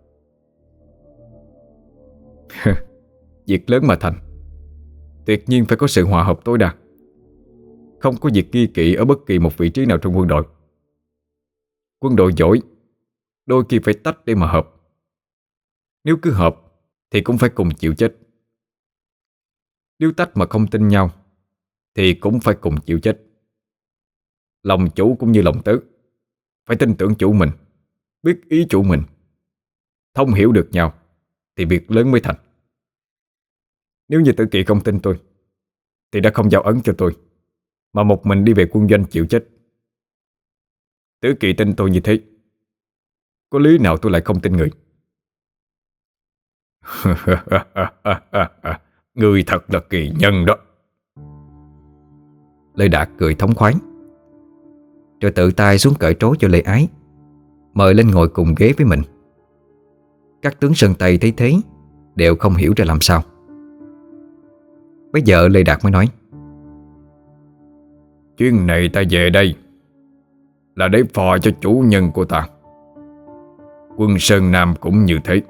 Việc lớn mà thành, tuyệt nhiên phải có sự hòa hợp tối đa. Không có việc nghi kỵ ở bất kỳ một vị trí nào trong quân đội. Quân đội giỏi đôi khi phải tách để mà hợp. Nếu cứ hợp thì cũng phải cùng chịu chết. Nếu tách mà không tin nhau thì cũng phải cùng chịu chết. Lòng chủ cũng như lòng tớ, phải tin tưởng chủ mình, biết ý chủ mình, thông hiểu được nhau thì việc lớn mới thành. Nếu như Tử Kỵ không tin tôi thì đã không giao ấn cho tôi, mà một mình đi về quân doanh chịu chết. Tử Kỵ tin tôi như thế, có lý nào tôi lại không tin người? Người thật là kỳ nhân đó. Lê Đạt cười thống khoái, rồi tự tay xuống cởi trối cho Lê Ái, mời lên ngồi cùng ghế với mình. Các tướng Sơn Tây thấy thế đều không hiểu ra làm sao. Bây giờ Lê Đạt mới nói: Chuyến này ta về đây là để phò cho chủ nhân của ta. Quân Sơn Nam cũng như thế.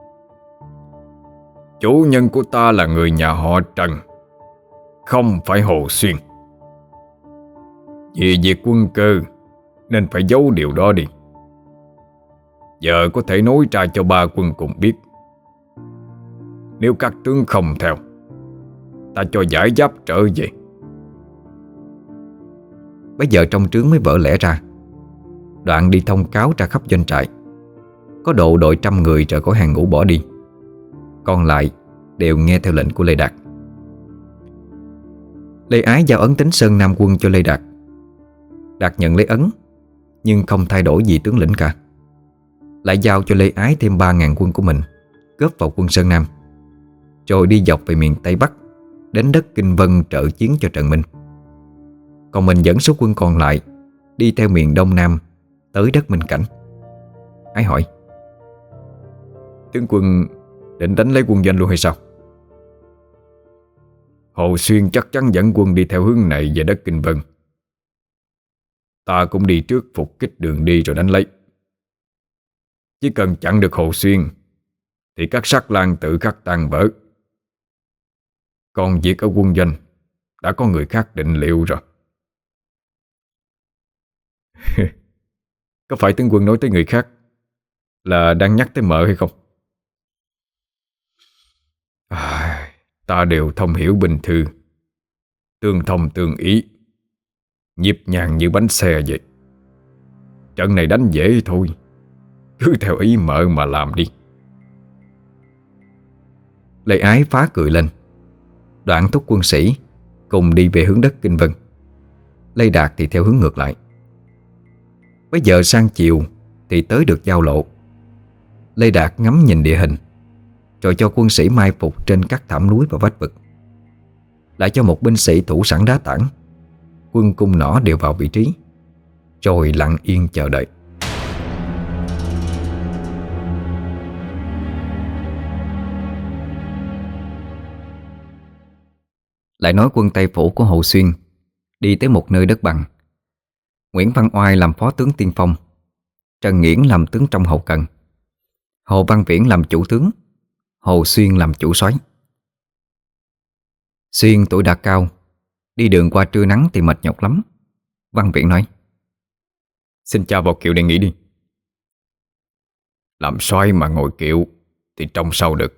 Chủ nhân của ta là người nhà họ Trần, không phải Hồ Xuyên. Vì việc quân cơ nên phải giấu điều đó đi. Giờ có thể nói ra cho ba quân cùng biết. Nếu các tướng không theo, ta cho giải giáp trở về. Bây giờ trong trướng mới vỡ lẽ ra. Đoạn đi thông cáo ra khắp doanh trại. Có độ đội 100 người rời khỏi hàng ngũ bỏ đi, còn lại đều nghe theo lệnh của Lê Đạt. Lê Ái giao ấn Tính Sơn Nam quân cho Lê Đạt. Đạt nhận lấy ấn, nhưng không thay đổi gì tướng lĩnh cả. Lại giao cho Lê Ái thêm 3.000 quân của mình góp vào quân Sơn Nam, rồi đi dọc về miền Tây Bắc đến đất Kinh Vân trợ chiến cho Trần Minh. Còn mình dẫn số quân còn lại đi theo miền Đông Nam tới đất Minh Cảnh. Ái hỏi: Tướng quân định đánh lấy quân doanh luôn hay sao? Hồ Xuyên chắc chắn dẫn quân đi theo hướng này về đất Kinh Vân. Ta cũng đi trước phục kích đường đi rồi đánh lấy. Chỉ cần chặn được Hồ Xuyên thì các sắc lang tự khắc tan vỡ. Còn việc ở quân doanh đã có người khác định liệu rồi. Có phải tướng quân nói tới người khác là đang nhắc tới mợ hay không? Ta đều thông hiểu bình thư, tương thông tương ý, nhịp nhàng như bánh xe vậy. Trận này đánh dễ thôi, cứ theo ý mợ mà làm đi. Lê Ái phá cười lên, đoạn thúc quân sĩ cùng đi về hướng đất Kinh Vân. Lê Đạt thì theo hướng ngược lại. Bây giờ sang chiều thì tới được giao lộ. Lê Đạt ngắm nhìn địa hình, rồi cho quân sĩ mai phục trên các thảm núi và vách vực. Lại cho một binh sĩ thủ sẵn đá tảng, quân cung nỏ đều vào vị trí, rồi lặng yên chờ đợi. Lại nói quân Tây Phủ của Hồ Xuyên đi tới một nơi đất bằng. Nguyễn Văn Oai làm phó tướng tiên phong, Trần Nghiễn làm tướng trong hậu cần, Hồ Văn Viễn làm chủ tướng, Hồ Xuyên làm chủ soái. Xuyên tuổi đã cao, đi đường qua trưa nắng thì mệt nhọc lắm. Văn Viễn nói: Xin chào vào kiệu để nghỉ đi. Làm soái mà ngồi kiệu thì trông sao được.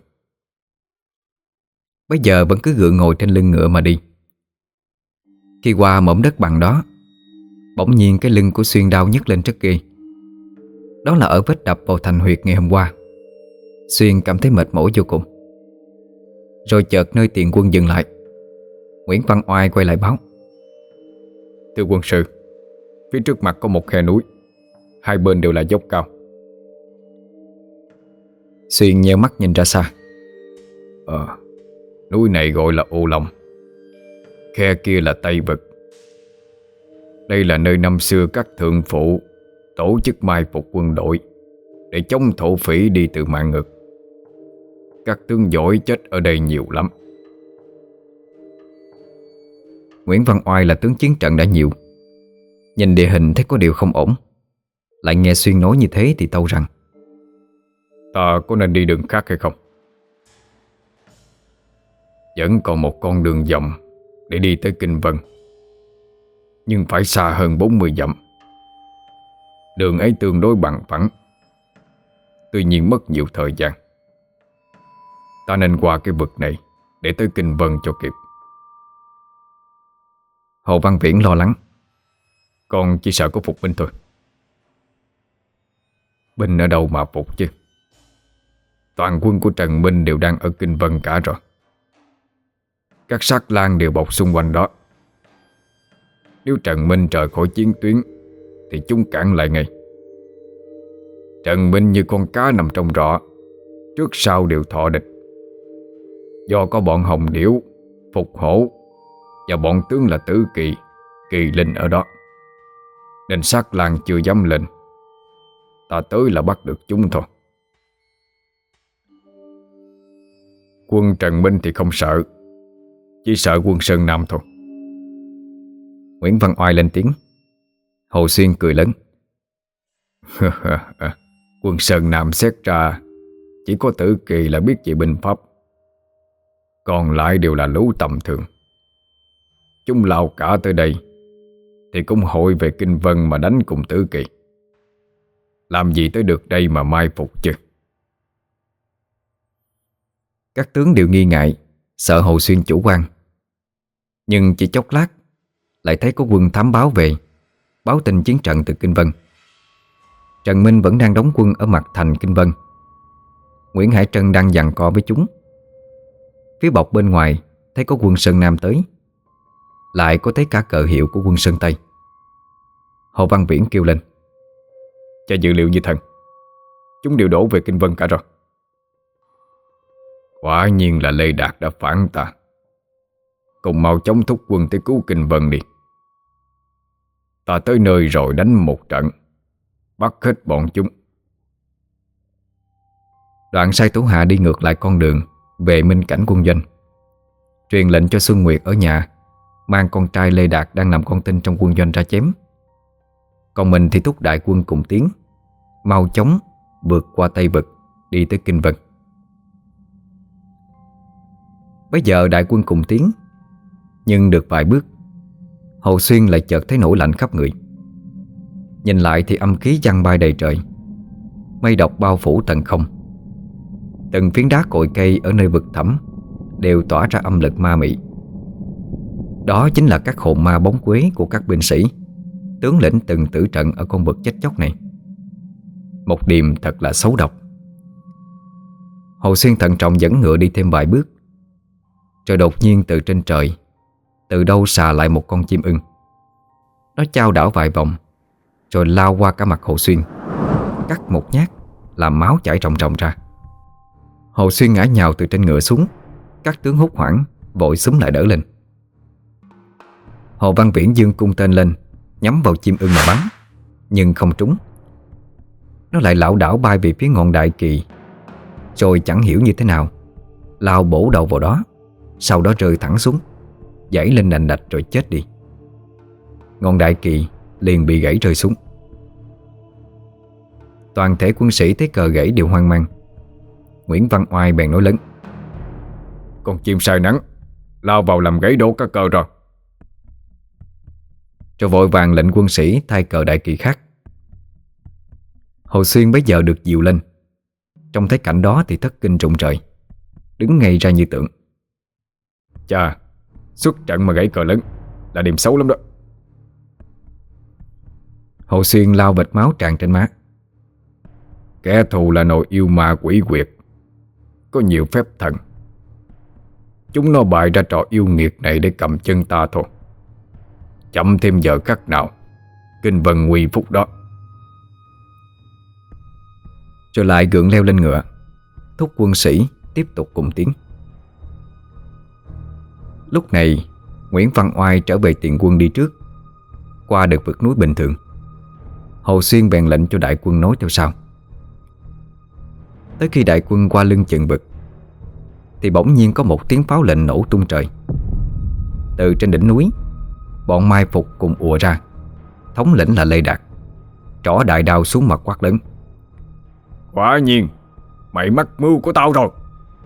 Bây giờ vẫn cứ gượng ngồi trên lưng ngựa mà đi. Khi qua mỏm đất bằng đó, bỗng nhiên cái lưng của Xuyên đau nhức lên rất ghê. Đó là ở vết đập vào thành huyệt ngày hôm qua. Xuyên cảm thấy mệt mỏi vô cùng. Rồi chợt nơi tiền quân dừng lại. Nguyễn Văn Oai quay lại báo: Thưa quân sư, phía trước mặt có một khe núi, hai bên đều là dốc cao. Xuyên nheo mắt nhìn ra xa. Núi này gọi là Ô Long, khe kia là Tây Vực. Đây là nơi năm xưa các thượng phụ tổ chức mai phục quân đội để chống thổ phỉ đi từ Mạng Ngực. Các tướng giỏi chết ở đây nhiều lắm. Nguyễn Văn Oai là tướng chiến trận đã nhiều, nhìn địa hình thấy có điều không ổn. Lại nghe Xuyên nói như thế thì tâu rằng: Ta có nên đi đường khác hay không? Vẫn còn một con đường vòng để đi tới Kinh Vân, nhưng phải xa hơn 40 dặm. Đường ấy tương đối bằng phẳng, tuy nhiên mất nhiều thời gian. Ta nên qua cái vực này để tới Kinh Vân cho kịp. Hồ Văn Viễn lo lắng: Con chỉ sợ có phục binh thôi. Binh ở đâu mà phục chứ? Toàn quân của Trần Minh đều đang ở Kinh Vân cả rồi. Các sát lang đều bọc xung quanh đó. Nếu Trần Minh rời khỏi chiến tuyến thì chúng cản lại ngay. Trần Minh như con cá nằm trong rọ, trước sau đều thọ địch. Do có bọn Hồng Điểu, Phục Hổ và bọn tướng là Tử Kỳ, Kỳ Linh ở đó, nên sát lang chưa dám lên. Ta tới là bắt được chúng thôi. Quân Trần Minh thì không sợ, chỉ sợ quân Sơn Nam thôi. Nguyễn Văn Oai lên tiếng. Hồ Xuyên cười lớn: Quân Sơn Nam xét ra chỉ có Tử Kỳ là biết về binh pháp, còn lại đều là lũ tầm thường. Chúng lao cả tới đây thì cũng hội về Kinh Vân mà đánh cùng Tử Kỳ. Làm gì tới được đây mà mai phục chứ? Các tướng đều nghi ngại, sợ Hồ Xuyên chủ quan. Nhưng chỉ chốc lát lại thấy có quân thám báo về, báo tin chiến trận từ Kinh Vân. Trần Minh vẫn đang đóng quân ở mặt thành Kinh Vân. Nguyễn Hải Trân đang giằng co với chúng. Phía bọc bên ngoài thấy có quân Sơn Nam tới, lại có thấy cả cờ hiệu của quân Sơn Tây. Hồ Văn Viễn kêu lên: Cha dự liệu như thần, chúng đều đổ về Kinh Vân cả rồi. Quả nhiên là Lê Đạt đã phản ta. Cùng mau chóng thúc quân tới cứu Kinh Vân đi. Ta tới nơi rồi đánh một trận, bắt hết bọn chúng. Đoạn sai thủ hạ đi ngược lại con đường về minh cảnh quân doanh, truyền lệnh cho Xuân Nguyệt ở nhà mang con trai Lê Đạt đang nằm con tin trong quân doanh ra chém. Còn mình thì thúc đại quân cùng tiến, mau chóng vượt qua Tây Vực đi tới Kinh Vân. Bây giờ đại quân cùng tiến, nhưng được vài bước, Hồ Xuyên lại chợt thấy nổi lạnh khắp người. Nhìn lại thì âm khí giăng bay đầy trời, mây độc bao phủ tận không. Từng phiến đá cội cây ở nơi vực thẳm đều tỏa ra âm lực ma mị. Đó chính là các hồn ma bóng quế của các binh sĩ, tướng lĩnh từng tử trận ở con vực chết chóc này. Một điềm thật là xấu độc. Hồ Xuyên thận trọng dẫn ngựa đi thêm vài bước, rồi đột nhiên từ trên trời, từ đâu xà lại một con chim ưng. Nó chao đảo vài vòng, rồi lao qua cả mặt Hồ Xuyên, cắt một nhát làm máu chảy ròng ròng ra. Hồ Xuyên ngã nhào từ trên ngựa xuống. Các tướng hốt hoảng vội xúm lại đỡ lên. Hồ Văn Viễn giương cung tên lên, nhắm vào chim ưng mà bắn, nhưng không trúng. Nó lại lảo đảo bay về phía ngọn đại kỳ, rồi chẳng hiểu như thế nào lao bổ đầu vào đó, sau đó rơi thẳng xuống, giãy lên nành đạch rồi chết đi. Ngọn đại kỳ liền bị gãy rơi xuống. Toàn thể quân sĩ thấy cờ gãy đều hoang mang. Nguyễn Văn Oai bèn nói lớn: Con chim sai nắng lao vào làm gãy đổ các cờ rồi. Rồi vội vàng lệnh quân sĩ thay cờ đại kỳ khác. Hồ Xuyên bấy giờ được dìu lên. Trông thấy cảnh đó thì thất kinh rụng trời, đứng ngay ra như tượng. Chà, xuất trận mà gãy cờ lớn là điểm xấu lắm đó. Hồ Xuyên lau vệt máu tràn trên má. Kẻ thù là nồi yêu ma quỷ quyệt, có nhiều phép thần. Chúng nó bày ra trò yêu nghiệt này để cầm chân ta thôi. Chậm thêm giờ khắc nào, Kinh Vân nguy phúc đó. Rồi lại gượng leo lên ngựa, thúc quân sĩ tiếp tục cùng tiến. Lúc này Nguyễn Văn Oai trở về tiền quân đi trước, qua được vực núi bình thường. Hồ Xuyên bèn lệnh cho đại quân nối theo sau. Tới khi đại quân qua lưng chừng vực thì bỗng nhiên có một tiếng pháo lệnh nổ tung trời. Từ trên đỉnh núi, bọn mai phục cùng ùa ra. Thống lĩnh là Lê Đạt, trỏ đại đao xuống mặt quát lớn: Quả nhiên mày mắc mưu của tao rồi.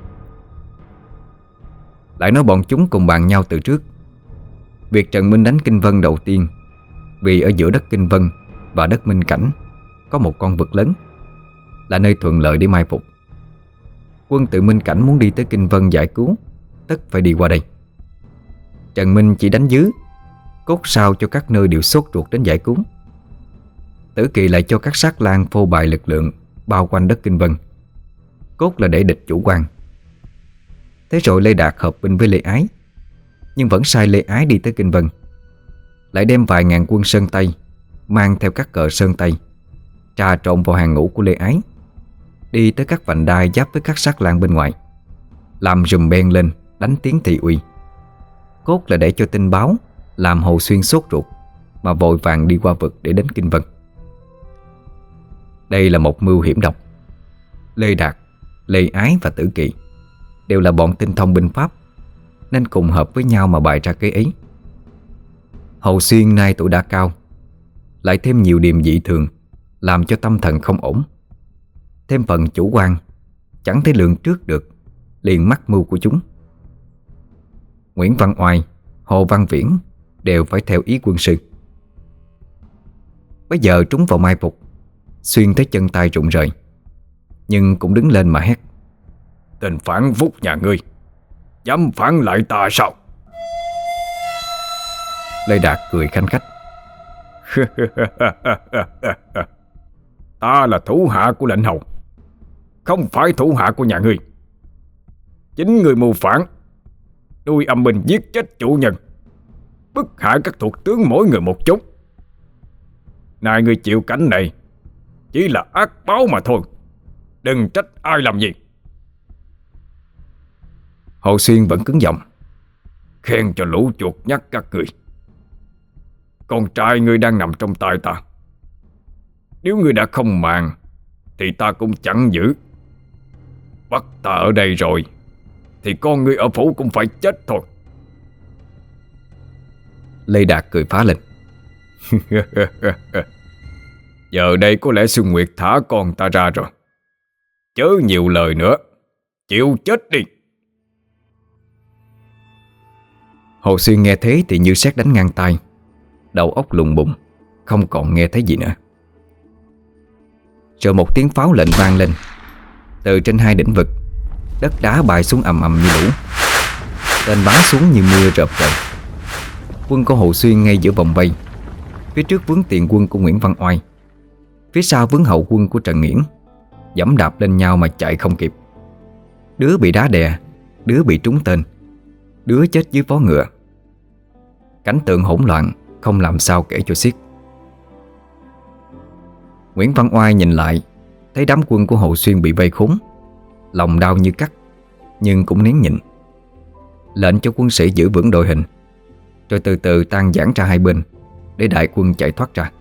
Lại nói bọn chúng cùng bàn nhau từ trước. Việc Trần Minh đánh Kinh Vân đầu tiên vì ở giữa đất Kinh Vân và đất Minh Cảnh có một con vực lớn, là nơi thuận lợi để mai phục. Quân tự Minh Cảnh muốn đi tới Kinh Vân giải cứu, tất phải đi qua đây. Trần Minh chỉ đánh dưới, cốt sao cho các nơi đều sốt ruột đến giải cứu. Tử Kỳ lại cho các sát lang phô bày lực lượng bao quanh đất Kinh Vân, cốt là để địch chủ quan. Thế rồi Lê Đạt hợp binh với Lê Ái, nhưng vẫn sai Lê Ái đi tới Kinh Vân, lại đem vài ngàn quân Sơn Tây mang theo các cờ Sơn Tây trà trộn vào hàng ngũ của Lê Ái, đi tới các vành đai giáp với các sát lang bên ngoài, làm rùm beng lên đánh tiếng thị uy. Cốt là để cho tin báo, làm Hồ Xuyên sốt ruột mà vội vàng đi qua vực để đến Kinh Vân. Đây là một mưu hiểm độc. Lê Đạt, Lê Ái và Tử Kỳ đều là bọn tinh thông binh pháp, nên cùng hợp với nhau mà bày ra kế ấy. Hồ Xuyên nay tuổi đã cao, lại thêm nhiều điểm dị thường, làm cho tâm thần không ổn. Thêm phần chủ quan, chẳng thể lường trước được, liền mắc mưu của chúng. Nguyễn Văn Oai, Hồ Văn Viễn đều phải theo ý quân sư. Bây giờ trúng vào mai phục, Xuyên thấy chân tay rụng rời, nhưng cũng đứng lên mà hét: Tên phản phúc nhà ngươi, dám phản lại ta sao? Lê Đạt cười khanh khách: Ta là thủ hạ của lệnh hầu, không phải thủ hạ của nhà ngươi. Chính người mưu phản, nuôi âm binh giết chết chủ nhân, bức hại các thuộc tướng mỗi người một chút. Nay ngươi chịu cảnh này chỉ là ác báo mà thôi, đừng trách ai làm gì. Hồ Xuyên vẫn cứng giọng: Khen cho lũ chuột nhắt các người. Con trai ngươi đang nằm trong tay ta. Nếu ngươi đã không màng thì ta cũng chẳng giữ. Bắt ta ở đây rồi thì con ngươi ở phủ cũng phải chết thôi. Lê Đạt cười phá lên: Giờ đây có lẽ Xuân Nguyệt thả con ta ra rồi. Chớ nhiều lời nữa, chịu chết đi. Hồ Xuyên nghe thế thì như sét đánh ngang tai, đầu óc lùng bùng, không còn nghe thấy gì nữa. Rồi một tiếng pháo lệnh vang lên. Từ trên hai đỉnh vực, đất đá bay xuống ầm ầm như lũ. Tên bắn xuống như mưa rợp trời. Quân của Hồ Xuyên ngay giữa vòng vây. Phía trước vướng tiền quân của Nguyễn Văn Oai, phía sau vướng hậu quân của Trần Nghiễn, giẫm đạp lên nhau mà chạy không kịp. Đứa bị đá đè, đứa bị trúng tên, đứa chết dưới vó ngựa. Cảnh tượng hỗn loạn, không làm sao kể cho xiết. Nguyễn Văn Oai nhìn lại, thấy đám quân của Hồ Xuyên bị vây khốn, lòng đau như cắt, nhưng cũng nén nhịn. Lệnh cho quân sĩ giữ vững đội hình, rồi từ từ tan giãn ra hai bên, để đại quân chạy thoát ra.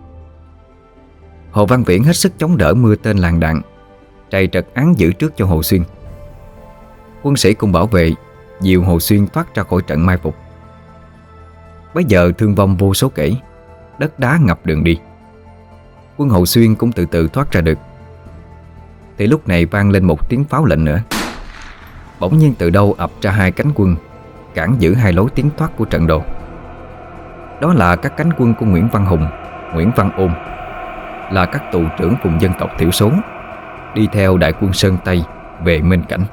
Hồ Văn Viễn hết sức chống đỡ mưa tên làn đạn, trầy trật án giữ trước cho Hồ Xuyên. Quân sĩ cùng bảo vệ dìu Hồ Xuyên thoát ra khỏi trận mai phục. Bây giờ thương vong vô số kể, đất đá ngập đường đi. Quân Hồ Xuyên cũng từ từ thoát ra được. Thì lúc này vang lên một tiếng pháo lệnh nữa. Bỗng nhiên từ đâu ập ra hai cánh quân, cản giữ hai lối tiến thoát của trận đồ. Đó là các cánh quân của Nguyễn Văn Hùng, Nguyễn Văn Ôn, là các tù trưởng vùng dân tộc thiểu số, đi theo đại quân Sơn Tây về Minh Cảnh.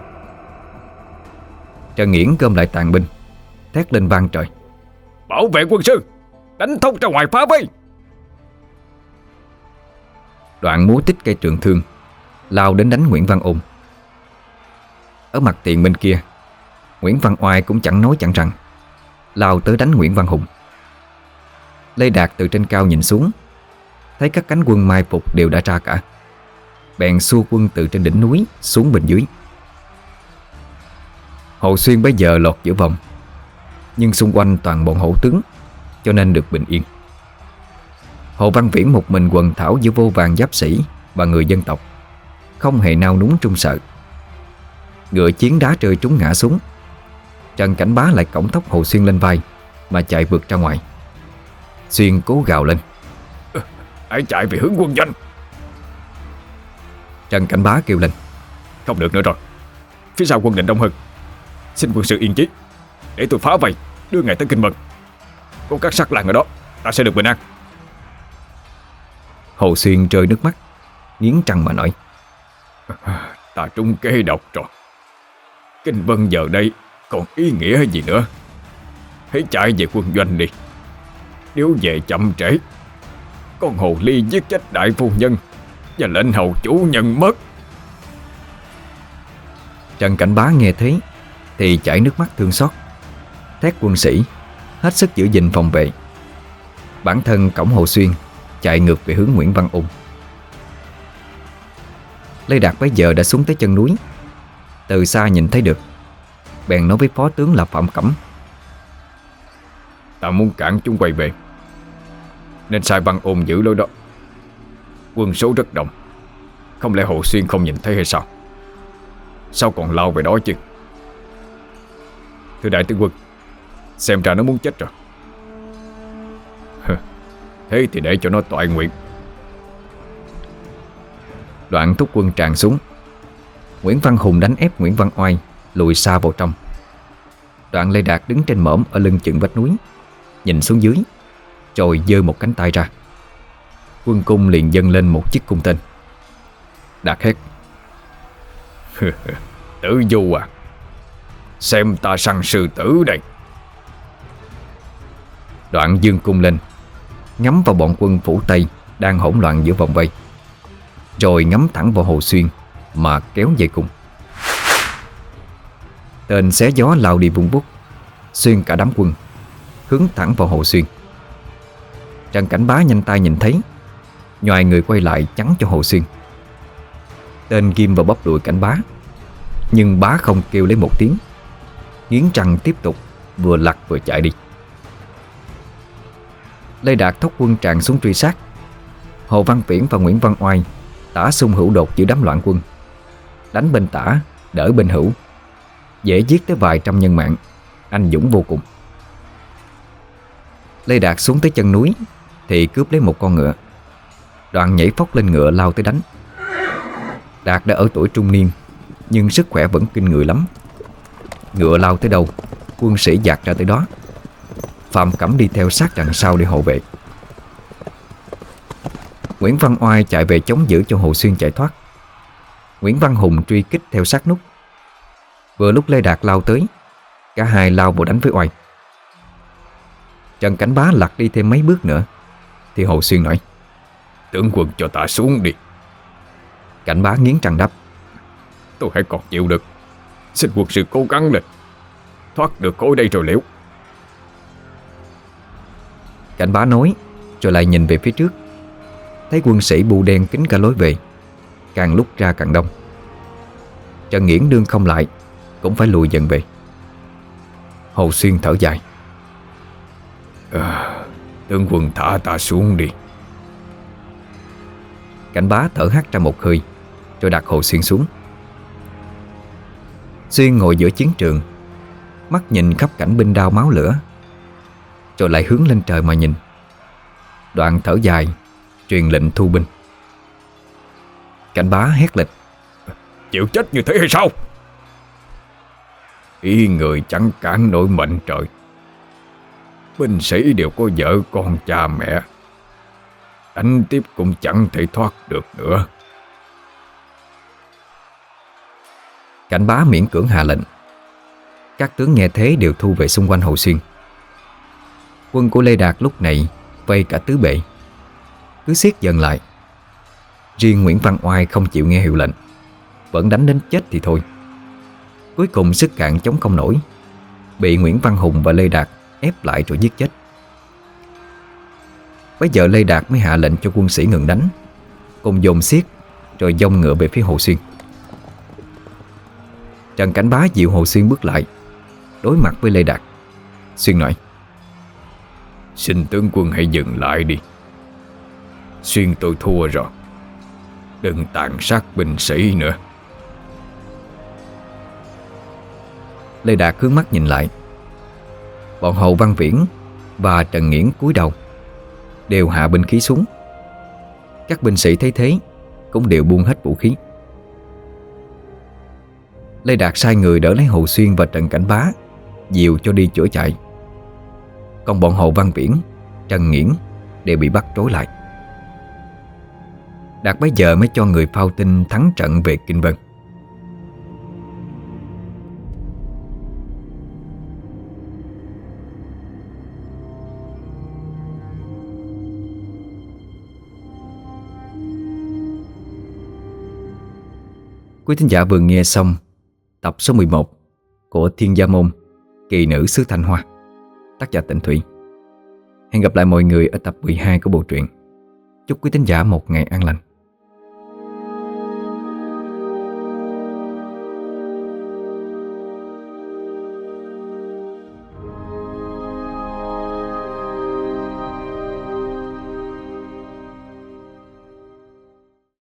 Trần Nghiễn gom lại tàn binh, thét lên vang trời: Bảo vệ quân sư, đánh thông ra ngoài phá vây! Đoạn múa tích cây trường thương, lao đến đánh Nguyễn Văn Ôn. Ở mặt tiền bên kia, Nguyễn Văn Oai cũng chẳng nói chẳng rằng, lao tới đánh Nguyễn Văn Hùng. Lê Đạt từ trên cao nhìn xuống, thấy các cánh quân mai phục đều đã ra cả, bèn xua quân từ trên đỉnh núi xuống bên dưới. Hồ Xuyên bây giờ lọt giữa vòng, nhưng xung quanh toàn bọn hổ tướng, cho nên được bình yên. Hồ Văn Viễn một mình quần thảo giữa vô vàn giáp sĩ và người dân tộc, không hề nao núng trung sợ. Ngựa chiến đá rơi trúng ngã xuống. Trần Cảnh Bá lại cõng tóc Hồ Xuyên lên vai mà chạy vượt ra ngoài. Xuyên cố gào lên: hãy chạy về hướng quân doanh. Trần Cảnh Bá kêu lên. Không được nữa rồi, phía sau quân định đông hơn. Xin quân sư yên chí, để tôi phá vây, đưa ngài tới Kinh Mân. Có các sắc lang ở đó, ta sẽ được bình an. Hồ Xuyên rơi nước mắt, nghiến răng mà nói. Ta trúng kế độc rồi. Kinh Vân giờ đây còn ý nghĩa gì nữa. Hãy chạy về quân doanh đi. Nếu về chậm trễ, con hồ ly giết chết đại phu nhân và lệnh hầu chủ nhân mất. Trần Cảnh Bá nghe thấy thì chảy nước mắt thương xót, thét quân sĩ hết sức giữ gìn phòng vệ. Bản thân cõng Hồ Xuyên chạy ngược về hướng Nguyễn Văn Ung. Lê Đạt bấy giờ đã xuống tới chân núi, từ xa nhìn thấy được, bèn nói với phó tướng là Phạm Cẩm. Ta muốn cản chúng quay về, nên sai Văn Ôn giữ lối đó. Quân số rất đông, không lẽ Hồ Xuyên không nhìn thấy hay sao? Sao còn lao về đó chứ? Thưa đại tướng quân, xem ra nó muốn chết rồi. Thế thì để cho nó toại nguyện. Đoạn thúc quân tràn xuống. Nguyễn Văn Hùng đánh ép Nguyễn Văn Oai lùi xa vào trong. Đoạn Lê Đạt đứng trên mỏm ở lưng chừng vách núi, nhìn xuống dưới, rồi giơ một cánh tay ra. Quân cung liền dâng lên một chiếc cung tên. Đạt hét. Tử Du à, xem ta săn sư tử đây. Đoạn dương cung lên, ngắm vào bọn quân phủ Tây đang hỗn loạn giữa vòng vây, rồi ngắm thẳng vào Hồ Xuyên mà kéo dây cung. Tên xé gió lao đi vung bút, xuyên cả đám quân, hướng thẳng vào Hồ Xuyên. Trần Cảnh Bá nhanh tay nhìn thấy, nhoài người quay lại chắn cho Hồ Xuyên. Tên ghim vào bắp đùi Cảnh Bá, nhưng Bá không kêu lấy một tiếng, nghiến răng tiếp tục vừa lặt vừa chạy đi. Lê Đạt thúc quân tràn xuống truy sát. Hồ Văn Viễn và Nguyễn Văn Oai tả xung hữu đột giữa đám loạn quân, đánh bên tả đỡ bên hữu, dễ giết tới vài trăm nhân mạng, anh dũng vô cùng. Lê Đạt xuống tới chân núi thì cướp lấy một con ngựa. Đoạn nhảy phóc lên ngựa lao tới đánh. Đạt đã ở tuổi trung niên, nhưng sức khỏe vẫn kinh người lắm. Ngựa lao tới đâu, quân sĩ dạt ra tới đó. Phạm Cẩm đi theo sát đằng sau để hộ vệ. Nguyễn Văn Oai chạy về chống giữ cho Hồ Xuyên chạy thoát. Nguyễn Văn Hùng truy kích theo sát nút. Vừa lúc Lê Đạt lao tới, cả hai lao vào đánh với Oai. Trần Cảnh Bá lặt đi thêm mấy bước nữa thì Hồ Xuyên nói. Tướng quân cho ta xuống đi. Cảnh Bá nghiến răng đáp. Tôi hãy còn chịu được. Xin quân sư cố gắng lên, thoát được khỏi đây rồi liễu. Cảnh Bá nói, rồi lại nhìn về phía trước, thấy quân sĩ bù đen kín cả lối về, càng lúc ra càng đông. Trần Nghiễn đương không lại, cũng phải lùi dần về. Hồ Xuyên thở dài. Tướng quân thả ta xuống đi. Cảnh Bá thở hắt ra một hơi, rồi đặt Hồ Xuyên xuống. Xuyên ngồi giữa chiến trường, mắt nhìn khắp cảnh binh đao máu lửa, rồi lại hướng lên trời mà nhìn. Đoạn thở dài, truyền lệnh thu binh. Cảnh Bá hét lên. Chịu chết như thế hay sao? Ý người chẳng cản nổi mệnh trời. Binh sĩ đều có vợ con cha mẹ, đánh tiếp cũng chẳng thể thoát được nữa. Cảnh Bá miễn cưỡng hạ lệnh. Các tướng nghe thế đều thu về xung quanh Hồ Xuyên. Quân của Lê Đạt lúc này vây cả tứ bệ, cứ siết dần lại. Riêng Nguyễn Văn Oai không chịu nghe hiệu lệnh, vẫn đánh đến chết thì thôi. Cuối cùng sức cạn chống không nổi, bị Nguyễn Văn Hùng và Lê Đạt ép lại rồi giết chết. Bây giờ Lê Đạt mới hạ lệnh cho quân sĩ ngừng đánh, cùng dồn xiết, rồi dông ngựa về phía Hồ Xuyên. Trần Cảnh Bá dịu Hồ Xuyên bước lại, đối mặt với Lê Đạt. Xuyên nói. Xin tướng quân hãy dừng lại đi. Xuyên tôi thua rồi, đừng tàn sát binh sĩ nữa. Lê Đạt hướng mắt nhìn lại. Bọn Hồ Văn Viễn và Trần Nghiễn cúi đầu, đều hạ binh khí xuống. Các binh sĩ thấy thế cũng đều buông hết vũ khí. Lê Đạt sai người đỡ lấy Hồ Xuyên và Trần Cảnh Bá dìu cho đi chữa chạy. Còn bọn Hồ Văn Viễn, Trần Nghiễn đều bị bắt trối lại. Đạt bấy giờ mới cho người phao tin thắng trận về Kinh Vân. Quý thính giả vừa nghe xong tập số 11 của Thiên Gia Môn, Kỳ Nữ xứ Thanh Hoa, tác giả Tịnh Thủy. Hẹn gặp lại mọi người ở tập 12 của bộ truyện. Chúc quý thính giả một ngày an lành.